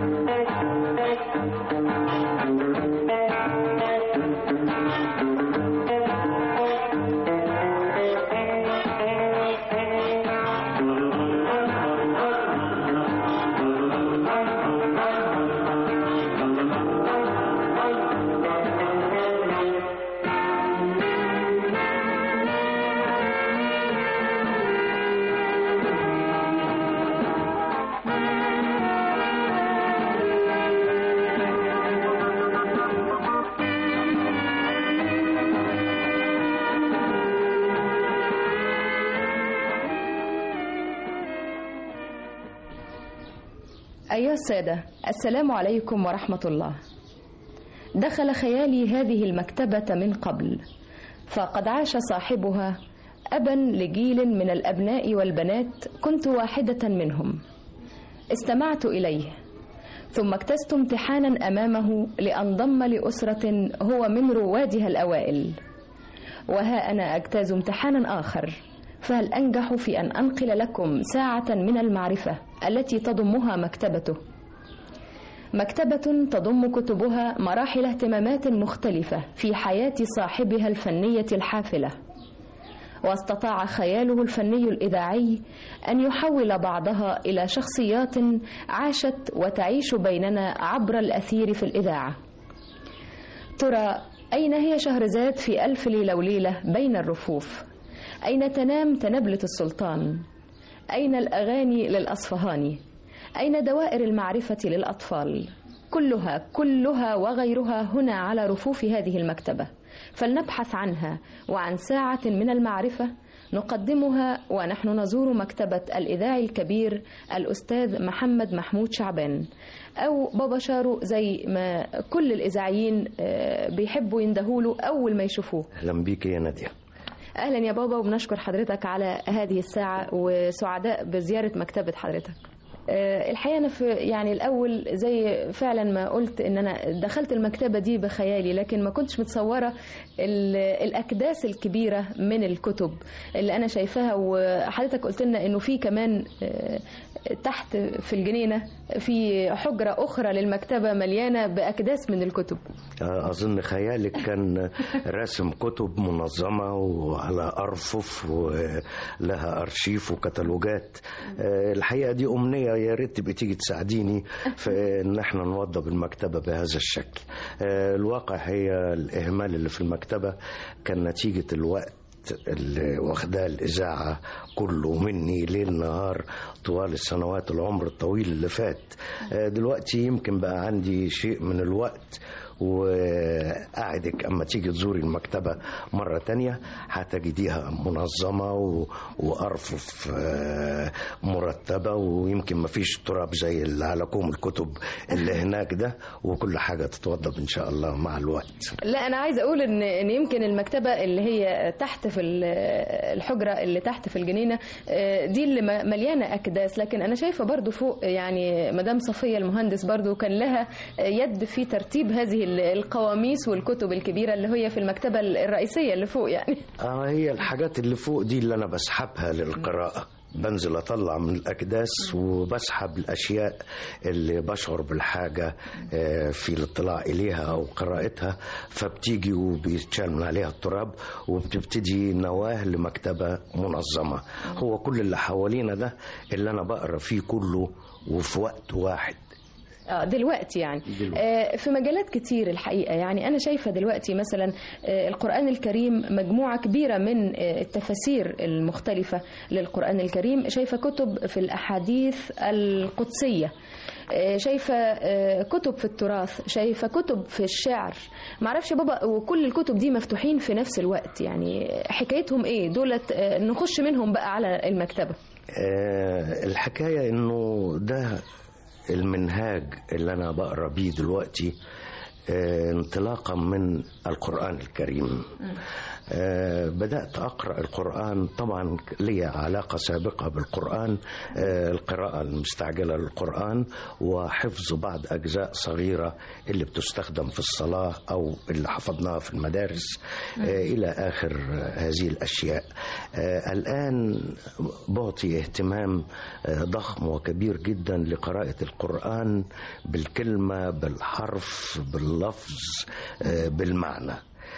أيها السادة، السلام عليكم ورحمة الله. دخل خيالي هذه المكتبة من قبل، فقد عاش صاحبها أبا لجيل من الأبناء والبنات، كنت واحدة منهم. استمعت إليه، ثم اجتزت امتحانا أمامه لأنضم لأسرة هو من روادها الأوائل، وها أنا أجتاز امتحانا آخر، فهل أنجح في أن أنقل لكم ساعة من المعرفة التي تضمها مكتبته؟ مكتبة تضم كتبها مراحل اهتمامات مختلفة في حياة صاحبها الفنية الحافلة، واستطاع خياله الفني الإذاعي أن يحول بعضها إلى شخصيات عاشت وتعيش بيننا عبر الأثير في الإذاعة. ترى أين هي شهرزاد في ألف ليلة وليلة بين الرفوف؟ أين تنام تنبلة السلطان؟ أين الأغاني للأصفهاني؟ أين دوائر المعرفة للأطفال؟ كلها وغيرها هنا على رفوف هذه المكتبة، فلنبحث عنها وعن ساعة من المعرفة نقدمها ونحن نزور مكتبة الإذاعي الكبير الأستاذ محمد محمود شعبان، أو بابا شارو زي ما كل الإذاعيين بيحبوا يندهوله أول ما يشوفوه. أهلا بيك يا نادية. أهلا يا بابا، وبنشكر حضرتك على هذه الساعة وسعداء بزيارة مكتبة حضرتك. الحقيقة أنا يعني الأول زي فعلا ما قلت إن أنا دخلت المكتبة دي بخيالي، لكن ما كنتش متصورة الأكداس الكبيرة من الكتب اللي أنا شايفاها. وحضرتك قلت لنا إنه في كمان تحت في الجنينة في حجرة أخرى للمكتبة مليانة بأكداس من الكتب. أظن خيالك كان رسم كتب منظمة وعلى أرفف ولها أرشيف وكتالوجات. الحقيقة دي أمنية، يا ريت تبقي تيجي تساعديني في إن احنا نوضب المكتبة بهذا الشكل. الواقع هي الإهمال اللي في المكتبة كان نتيجة الوقت اللي واخداه الإذاعة كله مني ليل نهار طوال السنوات العمر الطويل اللي فات. دلوقتي يمكن بقى عندي شيء من الوقت، وأعدك أما تيجي تزوري المكتبة مرة تانية هتجديها منظمة وأرفف مرتبة، ويمكن ما فيش تراب زي اللي على كوم الكتب اللي هناك ده، وكل حاجة تتوضب إن شاء الله مع الوقت. لا أنا عايزة أقول إن يمكن المكتبة اللي هي تحت في الحجرة اللي تحت في الجنينة دي اللي مليانة أكداس، لكن أنا شايفة برضو فوق يعني مدام صفية المهندس برضو كان لها يد في ترتيب هذه القواميس والكتب الكبيرة اللي هي في المكتبة الرئيسية اللي فوق يعني. هي الحاجات اللي فوق دي اللي أنا بسحبها للقراءة، بنزل أطلع من الأكداس وبسحب الأشياء اللي بشعر بالحاجة في الاطلاع إليها أو قراءتها، فبتيجي وبيتشال من عليها التراب وبتبتدي نواه لمكتبة منظمة. هو كل اللي حوالينا ده اللي أنا بقرأ فيه كله وفي وقت واحد دلوقتي يعني في مجالات كتير الحقيقة. يعني أنا شايفة دلوقتي مثلا القرآن الكريم مجموعة كبيرة من التفاسير المختلفة للقرآن الكريم، شايفة كتب في الأحاديث القدسية، شايفة كتب في التراث، شايفة كتب في الشعر، معرفش يا بابا، وكل الكتب دي مفتوحين في نفس الوقت. يعني حكايتهم ايه دولت؟ نخش منهم بقى على المكتبة. الحكاية انه ده المنهاج اللي أنا بقرأ بيه دلوقتي انطلاقا من القرآن الكريم. بدأت أقرأ القرآن، طبعا لي علاقة سابقة بالقرآن، القراءة المستعجلة للقرآن وحفظ بعض أجزاء صغيرة اللي بتستخدم في الصلاة أو اللي حفظناها في المدارس إلى آخر هذه الأشياء. الآن بعطي اهتمام ضخم وكبير جدا لقراءة القرآن بالكلمة، بالحرف، باللفظ، بالمعنى.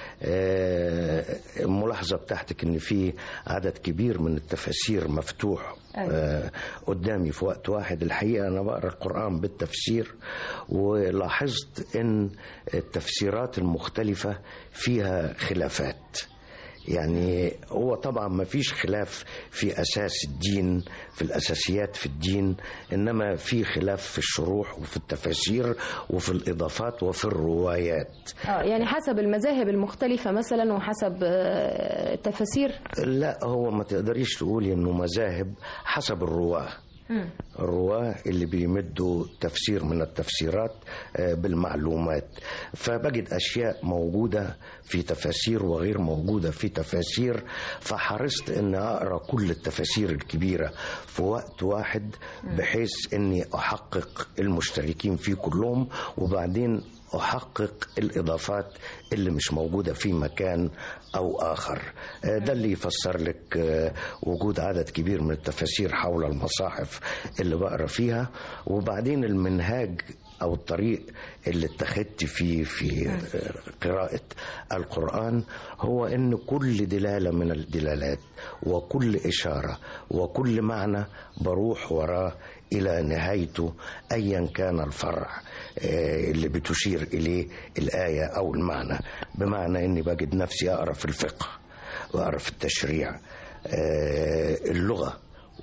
الملاحظة بتاعتك ان في عدد كبير من التفاسير مفتوح قدامي في وقت واحد. الحقيقة انا بقرأ القرآن بالتفسير، ولاحظت ان التفسيرات المختلفة فيها خلافات. يعني هو طبعا ما فيش خلاف في أساس الدين، في الأساسيات في الدين، إنما في خلاف في الشروح وفي التفاسير وفي الإضافات وفي الروايات. يعني حسب المذاهب المختلفة مثلا وحسب التفاسير. لا، هو ما تقدريش تقولي إنه مذاهب، حسب الرواه. الرواه اللي بيمدوا تفسير من التفسيرات بالمعلومات، فبجد أشياء موجودة في تفاسير وغير موجودة في تفاسير، فحرصت أن أقرأ كل التفاسير الكبيرة في وقت واحد بحيث أني أحقق المشتركين فيه كلهم، وبعدين أحقق الإضافات اللي مش موجودة في مكان أو آخر. ده اللي يفسر لك وجود عدد كبير من التفاسير حول المصاحف اللي بقرأ فيها. وبعدين المنهاج أو الطريق اللي اتخذت فيه في قراءة القرآن هو أن كل دلالة من الدلالات وكل إشارة وكل معنى بروح وراه إلى نهايته، أيا كان الفرع اللي بتشير إليه الآية أو المعنى. بمعنى أني بجد نفسي أقرأ في الفقه وأقرأ في التشريع، اللغة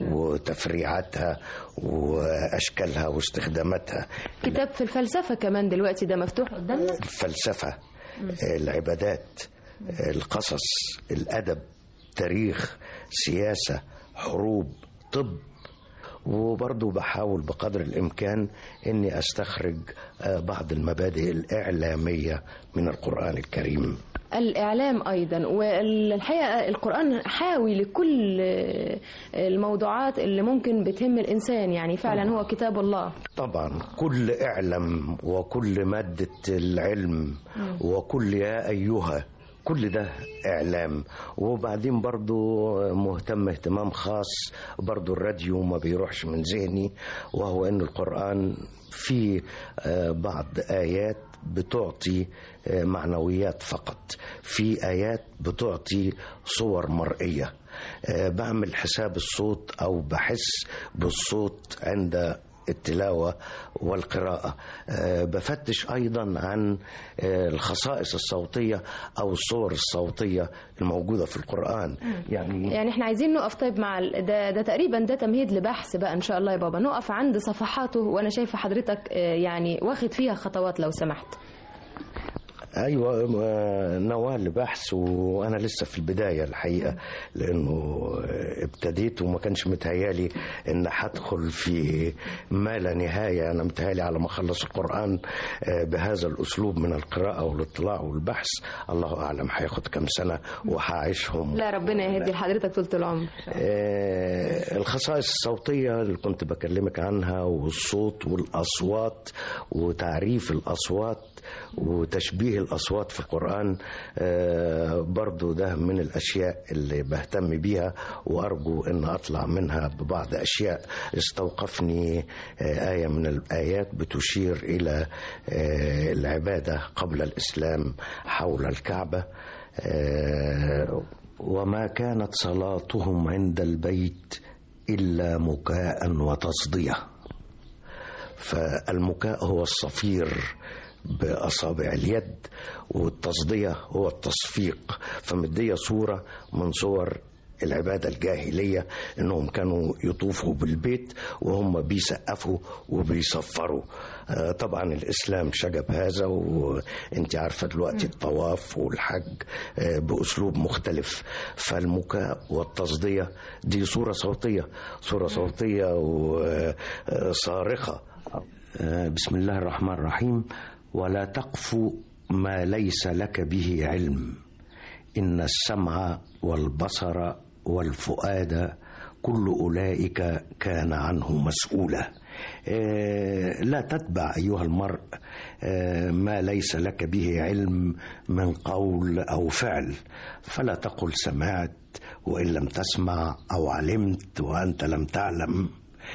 وتفريعاتها وأشكالها واستخداماتها. كتاب في الفلسفة كمان دلوقتي ده مفتوح قدامنا. الفلسفة، العبادات، القصص، الأدب، تاريخ، سياسة، حروب، طب. وبرضو بحاول بقدر الإمكان أني أستخرج بعض المبادئ الإعلامية من القرآن الكريم. الإعلام أيضا، والحقيقة القرآن حاوي لكل الموضوعات اللي ممكن بتهم الإنسان، يعني فعلا هو كتاب الله. طبعا كل إعلم وكل مادة العلم وكل يا أيها، كل ده إعلام. وبعدين برضو مهتم اهتمام خاص برضو الراديو ما بيروحش من ذهني، وهو أن القرآن فيه بعض آيات بتعطي معنويات فقط، في آيات بتعطي صور مرئية. بعمل حساب الصوت أو بحس بالصوت عند التلاوة والقراءة. بفتش أيضا عن الخصائص الصوتية أو الصور الصوتية الموجودة في القرآن. يعني احنا عايزين نقف طيب مع ده تقريبا ده تمهيد لبحث بقى إن شاء الله يا بابا، نقف عند صفحاته وأنا شايفة حضرتك يعني واخد فيها خطوات لو سمحت. أيوة، نواه لبحث، وأنا لسه في البداية الحقيقة، لأنه ابتديت وما كانش متهيالي إن هدخل في ما لا نهاية. أنا متهيالي على ما أخلص القرآن بهذا الأسلوب من القراءة والاطلاع والبحث، الله أعلم هياخد كم سنة وهعيشهم. لا، ربنا يهدي لحضرتك طول العمر. الخصائص الصوتية اللي كنت بكلمك عنها، والصوت والأصوات وتعريف الأصوات وتشبيه الأصوات في القرآن، برضو ده من الأشياء اللي بهتم بيها، وأرجو أن أطلع منها ببعض أشياء. استوقفني آية من الآيات بتشير إلى العبادة قبل الإسلام حول الكعبة، وما كانت صلاتهم عند البيت إلا مكاء وتصدية. فالمكاء هو الصفير بأصابع اليد، والتصدية هو التصفيق. فمدية صورة من صور العبادة الجاهلية، انهم كانوا يطوفوا بالبيت وهم بيسقفوا وبيصفروا. طبعا الإسلام شجب هذا، وانت عارفة دلوقتي الطواف والحج بأسلوب مختلف. فالمكاء والتصدية دي صورة صوتية وصارخة. بسم الله الرحمن الرحيم. ولا تقف ما ليس لك به علم إن السمع والبصر والفؤاد كل أولئك كان عنه مسؤولا. لا تتبع أيها المرء ما ليس لك به علم من قول أو فعل، فلا تقل سمعت وإن لم تسمع، أو علمت وأنت لم تعلم.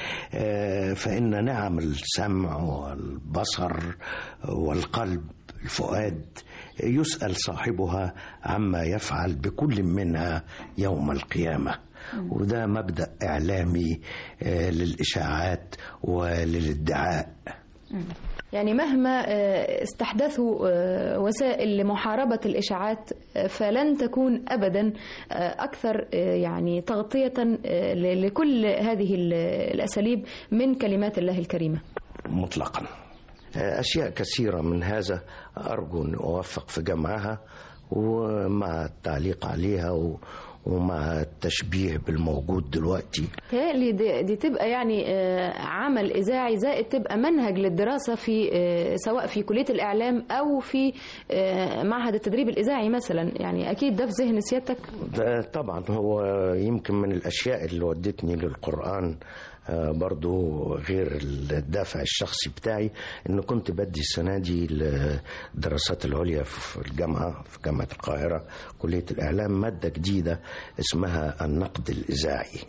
فإن نعم السمع والبصر والقلب الفؤاد يسأل صاحبها عما يفعل بكل منها يوم القيامة. وده مبدأ إعلامي للإشاعات وللادعاء. يعني مهما استحدثوا وسائل لمحاربة الإشاعات فلن تكون أبدا أكثر يعني تغطية لكل هذه الأساليب من كلمات الله الكريمة مطلقا. أشياء كثيرة من هذا أرجو أن أوفق في جمعها ومع التعليق عليها ومع التشبيه بالموجود دلوقتي. تهيألي دي تبقى يعني عمل إذاعي زائد تبقى منهج للدراسة في سواء في كلية الإعلام أو في معهد التدريب الإذاعي مثلا، يعني أكيد ده في ذهن سيادتك؟ ده طبعا هو يمكن من الأشياء اللي ودتني للقرآن برضو غير الدافع الشخصي بتاعي، إنه كنت بدي السنة دي للدراسات العليا في جامعة القاهرة كلية الإعلام مادة جديدة اسمها النقد الإذاعي.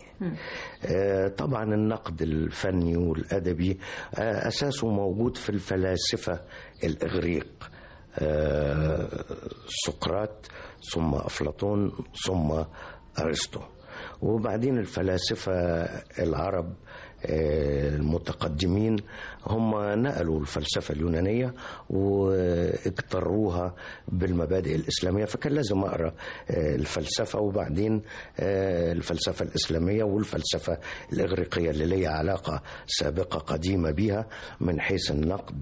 طبعا النقد الفني والأدبي أساسه موجود في الفلاسفة الإغريق، سقراط ثم أفلاطون ثم أرسطو، وبعدين الفلاسفة العرب المتقدمين هم نقلوا الفلسفة اليونانية واقتروها بالمبادئ الإسلامية، فكان لازم أقرأ الفلسفة وبعدين الفلسفة الإسلامية والفلسفة الإغريقية اللي ليها علاقة سابقة قديمة بها من حيث النقد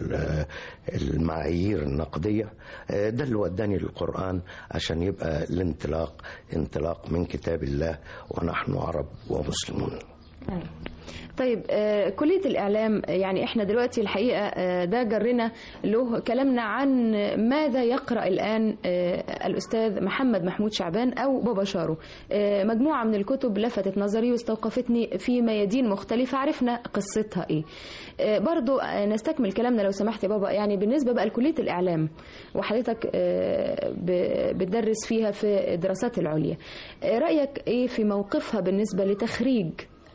والمعايير النقدية. ده اللي وداني للقرآن عشان يبقى الانطلاق انطلاق من كتاب الله ونحن عرب ومسلمون. طيب كلية الإعلام، يعني إحنا دلوقتي الحقيقة ده جرنا له كلامنا عن ماذا يقرأ الآن الأستاذ محمد محمود شعبان أو بابا شارو. مجموعة من الكتب لفتت نظري واستوقفتني في ميادين مختلفة، عرفنا قصتها إيه. برضو نستكمل كلامنا لو سمحت يا بابا، يعني بالنسبة بقى لكلية الإعلام وحضرتك بتدرس فيها في الدراسات العليا، رأيك إيه في موقفها بالنسبة لتخريج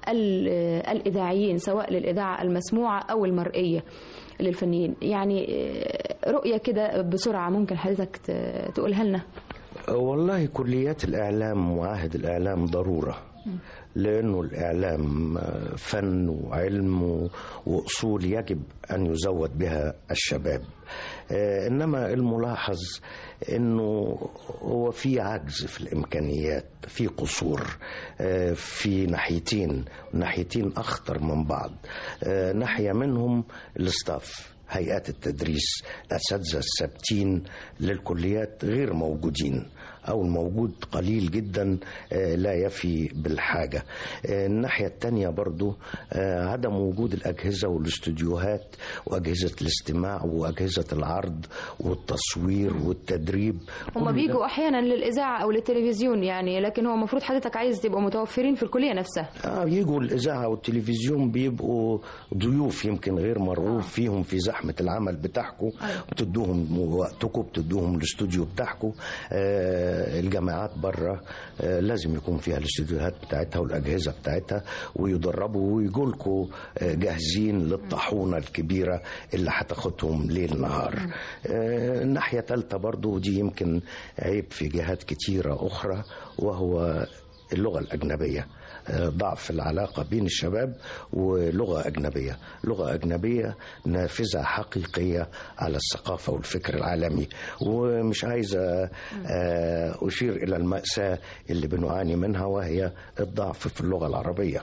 الإذاعيين سواء للإذاعة المسموعة أو المرئية للفنيين؟ يعني رؤية كده بسرعة ممكن حضرتك تقولها لنا. والله كليات الإعلام ومعاهد الإعلام ضرورة، لأنه الإعلام فن وعلم وأصول يجب أن يزود بها الشباب. إنما الملاحظ أنه هو في عجز في الإمكانيات، في قصور في ناحيتين أخطر من بعض. ناحية منهم الاستاف، هيئات التدريس، الأساتذة الثابتين للكليات غير موجودين أو الموجود قليل جدا لا يفي بالحاجة. الناحية التانية برضو عدم وجود الأجهزة والاستوديوهات وأجهزة الاستماع وأجهزة العرض والتصوير والتدريب. هم بيجوا أحيانا للإذاعة أو للتلفزيون يعني، لكن هو المفروض حضرتك عايز تبقوا متوفرين في الكلية نفسها. يجوا الإذاعة والتلفزيون بيبقوا ضيوف يمكن غير مرغوب فيهم في زحمة العمل بتاعكم، بتدوهم وقتكم، بتدوهم الاستوديو بتاعكم. الجامعات بره لازم يكون فيها الاستوديوهات بتاعتها والأجهزة بتاعتها، ويدربوا ويجوا لكم جاهزين للطاحونة الكبيرة اللي هتاخدهم ليل نهار. الناحية ثالثة برضو دي يمكن عيب في جهات كتيرة أخرى، وهو اللغة الأجنبية. ضعف العلاقة بين الشباب ولغة أجنبية نافذة حقيقية على الثقافة والفكر العالمي. ومش عايز أشير إلى المأساة اللي بنعاني منها، وهي الضعف في اللغة العربية.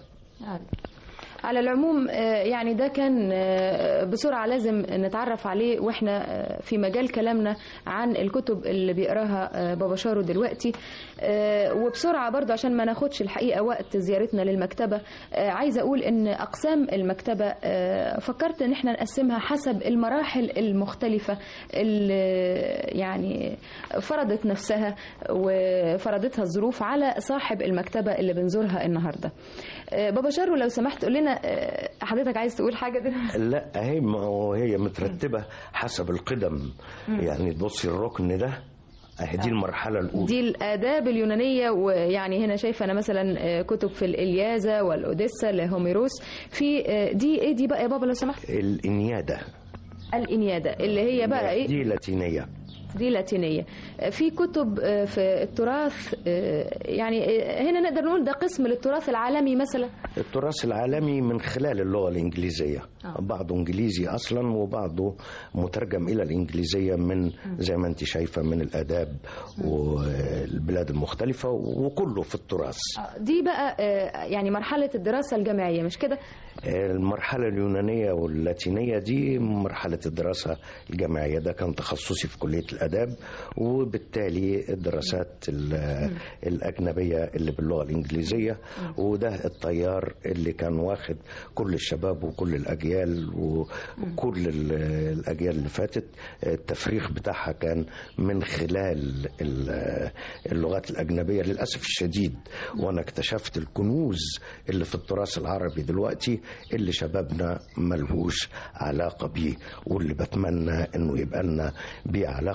على العموم يعني ده كان بسرعة لازم نتعرف عليه وإحنا في مجال كلامنا عن الكتب اللي بيقراها بابا شارو دلوقتي. وبسرعة برضه عشان ما ناخدش الحقيقة وقت زيارتنا للمكتبة، عايزة أقول إن أقسام المكتبة فكرت إن إحنا نقسمها حسب المراحل المختلفة اللي يعني فرضت نفسها وفرضتها الظروف على صاحب المكتبة اللي بنزورها النهاردة. بابا شارو لو سمحت قول لنا، حضرتك عايز تقول حاجة دلوقتي؟ لا، هي مترتبة حسب القدم. يعني تبصي الركن ده دي المرحلة الأولى، دي الآداب اليونانية. ويعني هنا شايفة أنا مثلا كتب في الإلياذة والأوديسا لهوميروس. في دي إيه دي بقى يا بابا لو سمحت؟ الإنيادة اللي هي بقى إيه؟ دي لاتينية. في كتب في التراث، يعني هنا نقدر نقول ده قسم للتراث العالمي مثلا. التراث العالمي من خلال اللغة الإنجليزية، بعضه إنجليزي أصلا وبعضه مترجم إلى الإنجليزية من زي ما أنت شايفة من الآداب والبلاد المختلفة، وكله في التراث. دي بقى يعني مرحلة الدراسة الجامعية مش كده؟ المرحلة اليونانية واللاتينية دي مرحلة الدراسة الجامعية، ده كان تخصصي في كلية الآداب، وبالتالي الدراسات الأجنبية اللي باللغة الإنجليزية. وده التيار اللي كان واخد كل الشباب وكل الأجيال وكل الأجيال اللي فاتت. التفريغ بتاعها كان من خلال اللغات الأجنبية للأسف الشديد. وأنا اكتشفت الكنوز اللي في التراث العربي دلوقتي اللي شبابنا ملهوش علاقة بيه، واللي بتمنى انه يبقى لنا بيه علاقة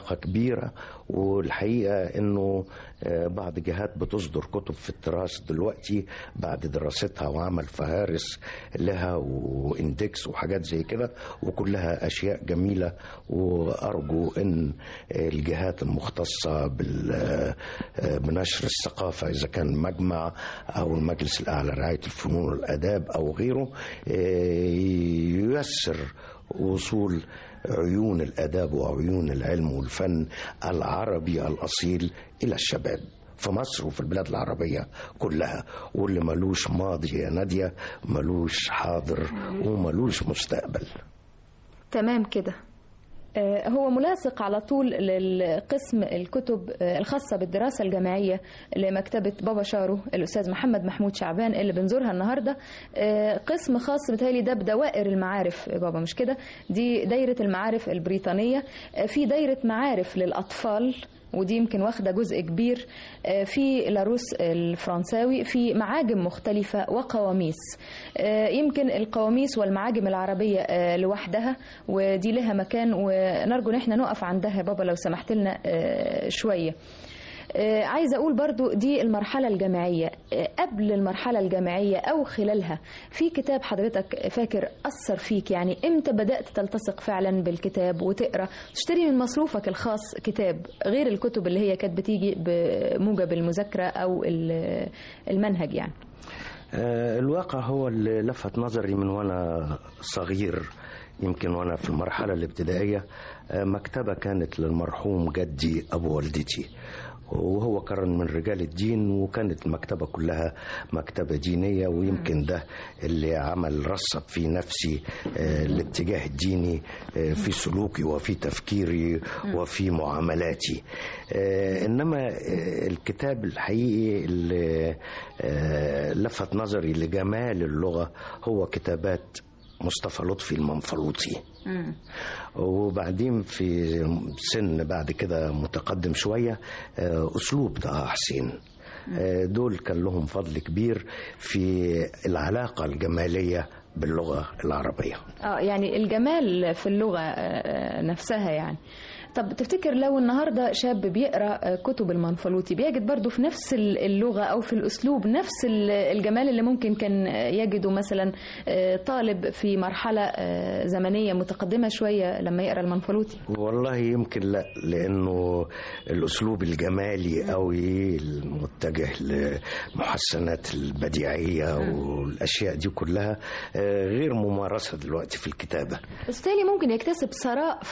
علاقة كبيرة. والحقيقة أنه بعض جهات بتصدر كتب في التراث دلوقتي بعد دراستها وعمل فهارس لها واندكس وحاجات زي كده، وكلها أشياء جميلة. وأرجو أن الجهات المختصة بنشر الثقافة إذا كان مجمع أو المجلس الأعلى لرعاية الفنون والآداب أو غيره ييسر وصول عيون الآداب وعيون العلم والفن العربي الأصيل إلى الشباب في مصر وفي البلاد العربية كلها. واللي ملوش ماضي يا نادية ملوش حاضر وملوش مستقبل. تمام كده. هو ملاصق على طول للقسم الكتب الخاصة بالدراسة الجامعية لمكتبة بابا شارو الأستاذ محمد محمود شعبان اللي بنزورها النهاردة. قسم خاص بتالي ده بدوائر المعارف بابا، مش كده؟ دي دايرة المعارف البريطانية، في دايرة معارف للأطفال ودي يمكن واخدة جزء كبير، في لاروس الفرنساوي، في معاجم مختلفة وقواميس. يمكن القواميس والمعاجم العربية لوحدها ودي لها مكان، ونرجو ان احنا نقف عندها يا بابا لو سمحت لنا شوية. عايزة أقول برضو دي المرحلة الجامعية. قبل المرحلة الجامعية أو خلالها في كتاب حضرتك فاكر أثر فيك؟ يعني إمتى بدأت تلتصق فعلا بالكتاب وتقرأ تشتري من مصروفك الخاص كتاب غير الكتب اللي هي كانت بتيجي بموجب المذاكرة أو المنهج؟ يعني الواقع هو اللي لفت نظري من وأنا صغير، يمكن وأنا في المرحلة الابتدائية. مكتبة كانت للمرحوم جدي أبو والدتي، وهو كان من رجال الدين، وكانت المكتبة كلها مكتبة دينية. ويمكن ده اللي عمل رصب في نفسي الاتجاه الديني في سلوكي وفي تفكيري وفي معاملاتي. إنما الكتاب الحقيقي اللي لفت نظري لجمال اللغة هو كتابات مصطفى لطفي المنفلوطي. وبعدين في سن بعد كده متقدم شوية أسلوب طه حسين. دول كان لهم فضل كبير في العلاقة الجمالية باللغة العربية. يعني الجمال في اللغة نفسها. يعني طب تفتكر لو النهاردة شاب بيقرأ كتب المنفلوطي بيجد برضو في نفس اللغة أو في الأسلوب نفس الجمال اللي ممكن كان يجده مثلا طالب في مرحلة زمنية متقدمة شوية لما يقرأ المنفلوطي؟ والله يمكن لا، لأنه الأسلوب الجمالي قوي المتجه لمحسنات البديعية والأشياء دي كلها غير ممارسة دلوقتي في الكتابة. بالتالي ممكن يكتسب ثراء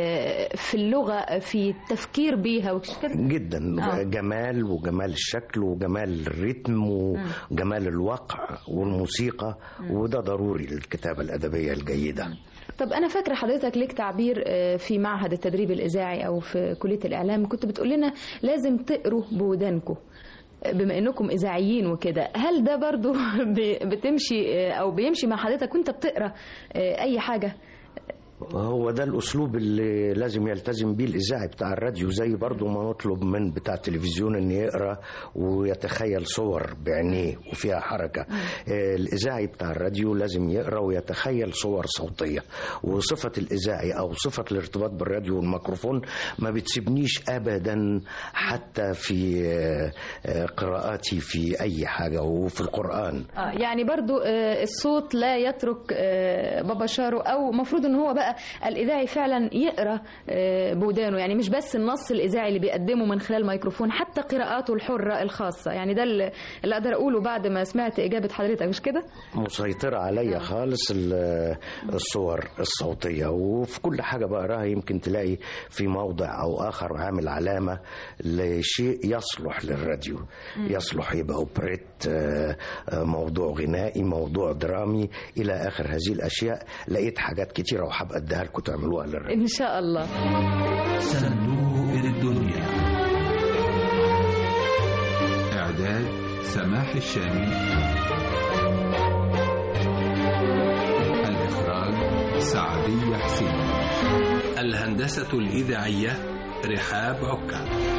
في اللغة، في التفكير بيها جدا. جمال وجمال الشكل وجمال الريتم وجمال الوقع والموسيقى، وده ضروري للكتابة الأدبية الجيدة. طب أنا فاكرة حضرتك ليك تعبير في معهد التدريب الإذاعي أو في كلية الإعلام، كنت بتقول لنا لازم تقروا بودانكم بما انكم اذاعيين وكده. هل ده برضو بتمشي او بيمشي مع حضرتك وانت بتقرا اي حاجه؟ هو ده الأسلوب اللي لازم يلتزم بيه الإذاعي بتاع الراديو، زي برضو ما نطلب من بتاع التلفزيون أن يقرأ ويتخيل صور بعينيه وفيها حركة. الإذاعي بتاع الراديو لازم يقرأ ويتخيل صور صوتية. وصفة الإذاعي أو صفة الارتباط بالراديو والميكروفون ما بتسيبنيش أبدا، حتى في قراءاتي في أي حاجة وفي القرآن. يعني برضو الصوت لا يترك بابا شارو، أو مفروض أن هو بقى الإذاعي فعلا يقرأ بودانه، يعني مش بس النص الإذاعي اللي بيقدمه من خلال ميكروفون، حتى قراءاته الحرة الخاصة. يعني ده اللي أقدر أقوله بعد ما سمعت إجابة حضرتك، مش كده؟ مسيطرة عليا خالص الصور الصوتية، وفي كل حاجة بقراها يمكن تلاقي في موضع أو آخر عامل علامة لشيء يصلح للراديو. يصلح يبقى أوبريت، موضوع غنائي، موضوع درامي، إلى آخر هذه الأشياء. لقيت حاجات كتيرة وحب أديها لكم تعملوها للراديو إن شاء الله. صندوق الدنيا، إعداد سماح الشامي، الإخراج سعدية حسين، الهندسة الإذاعية رحاب عكا.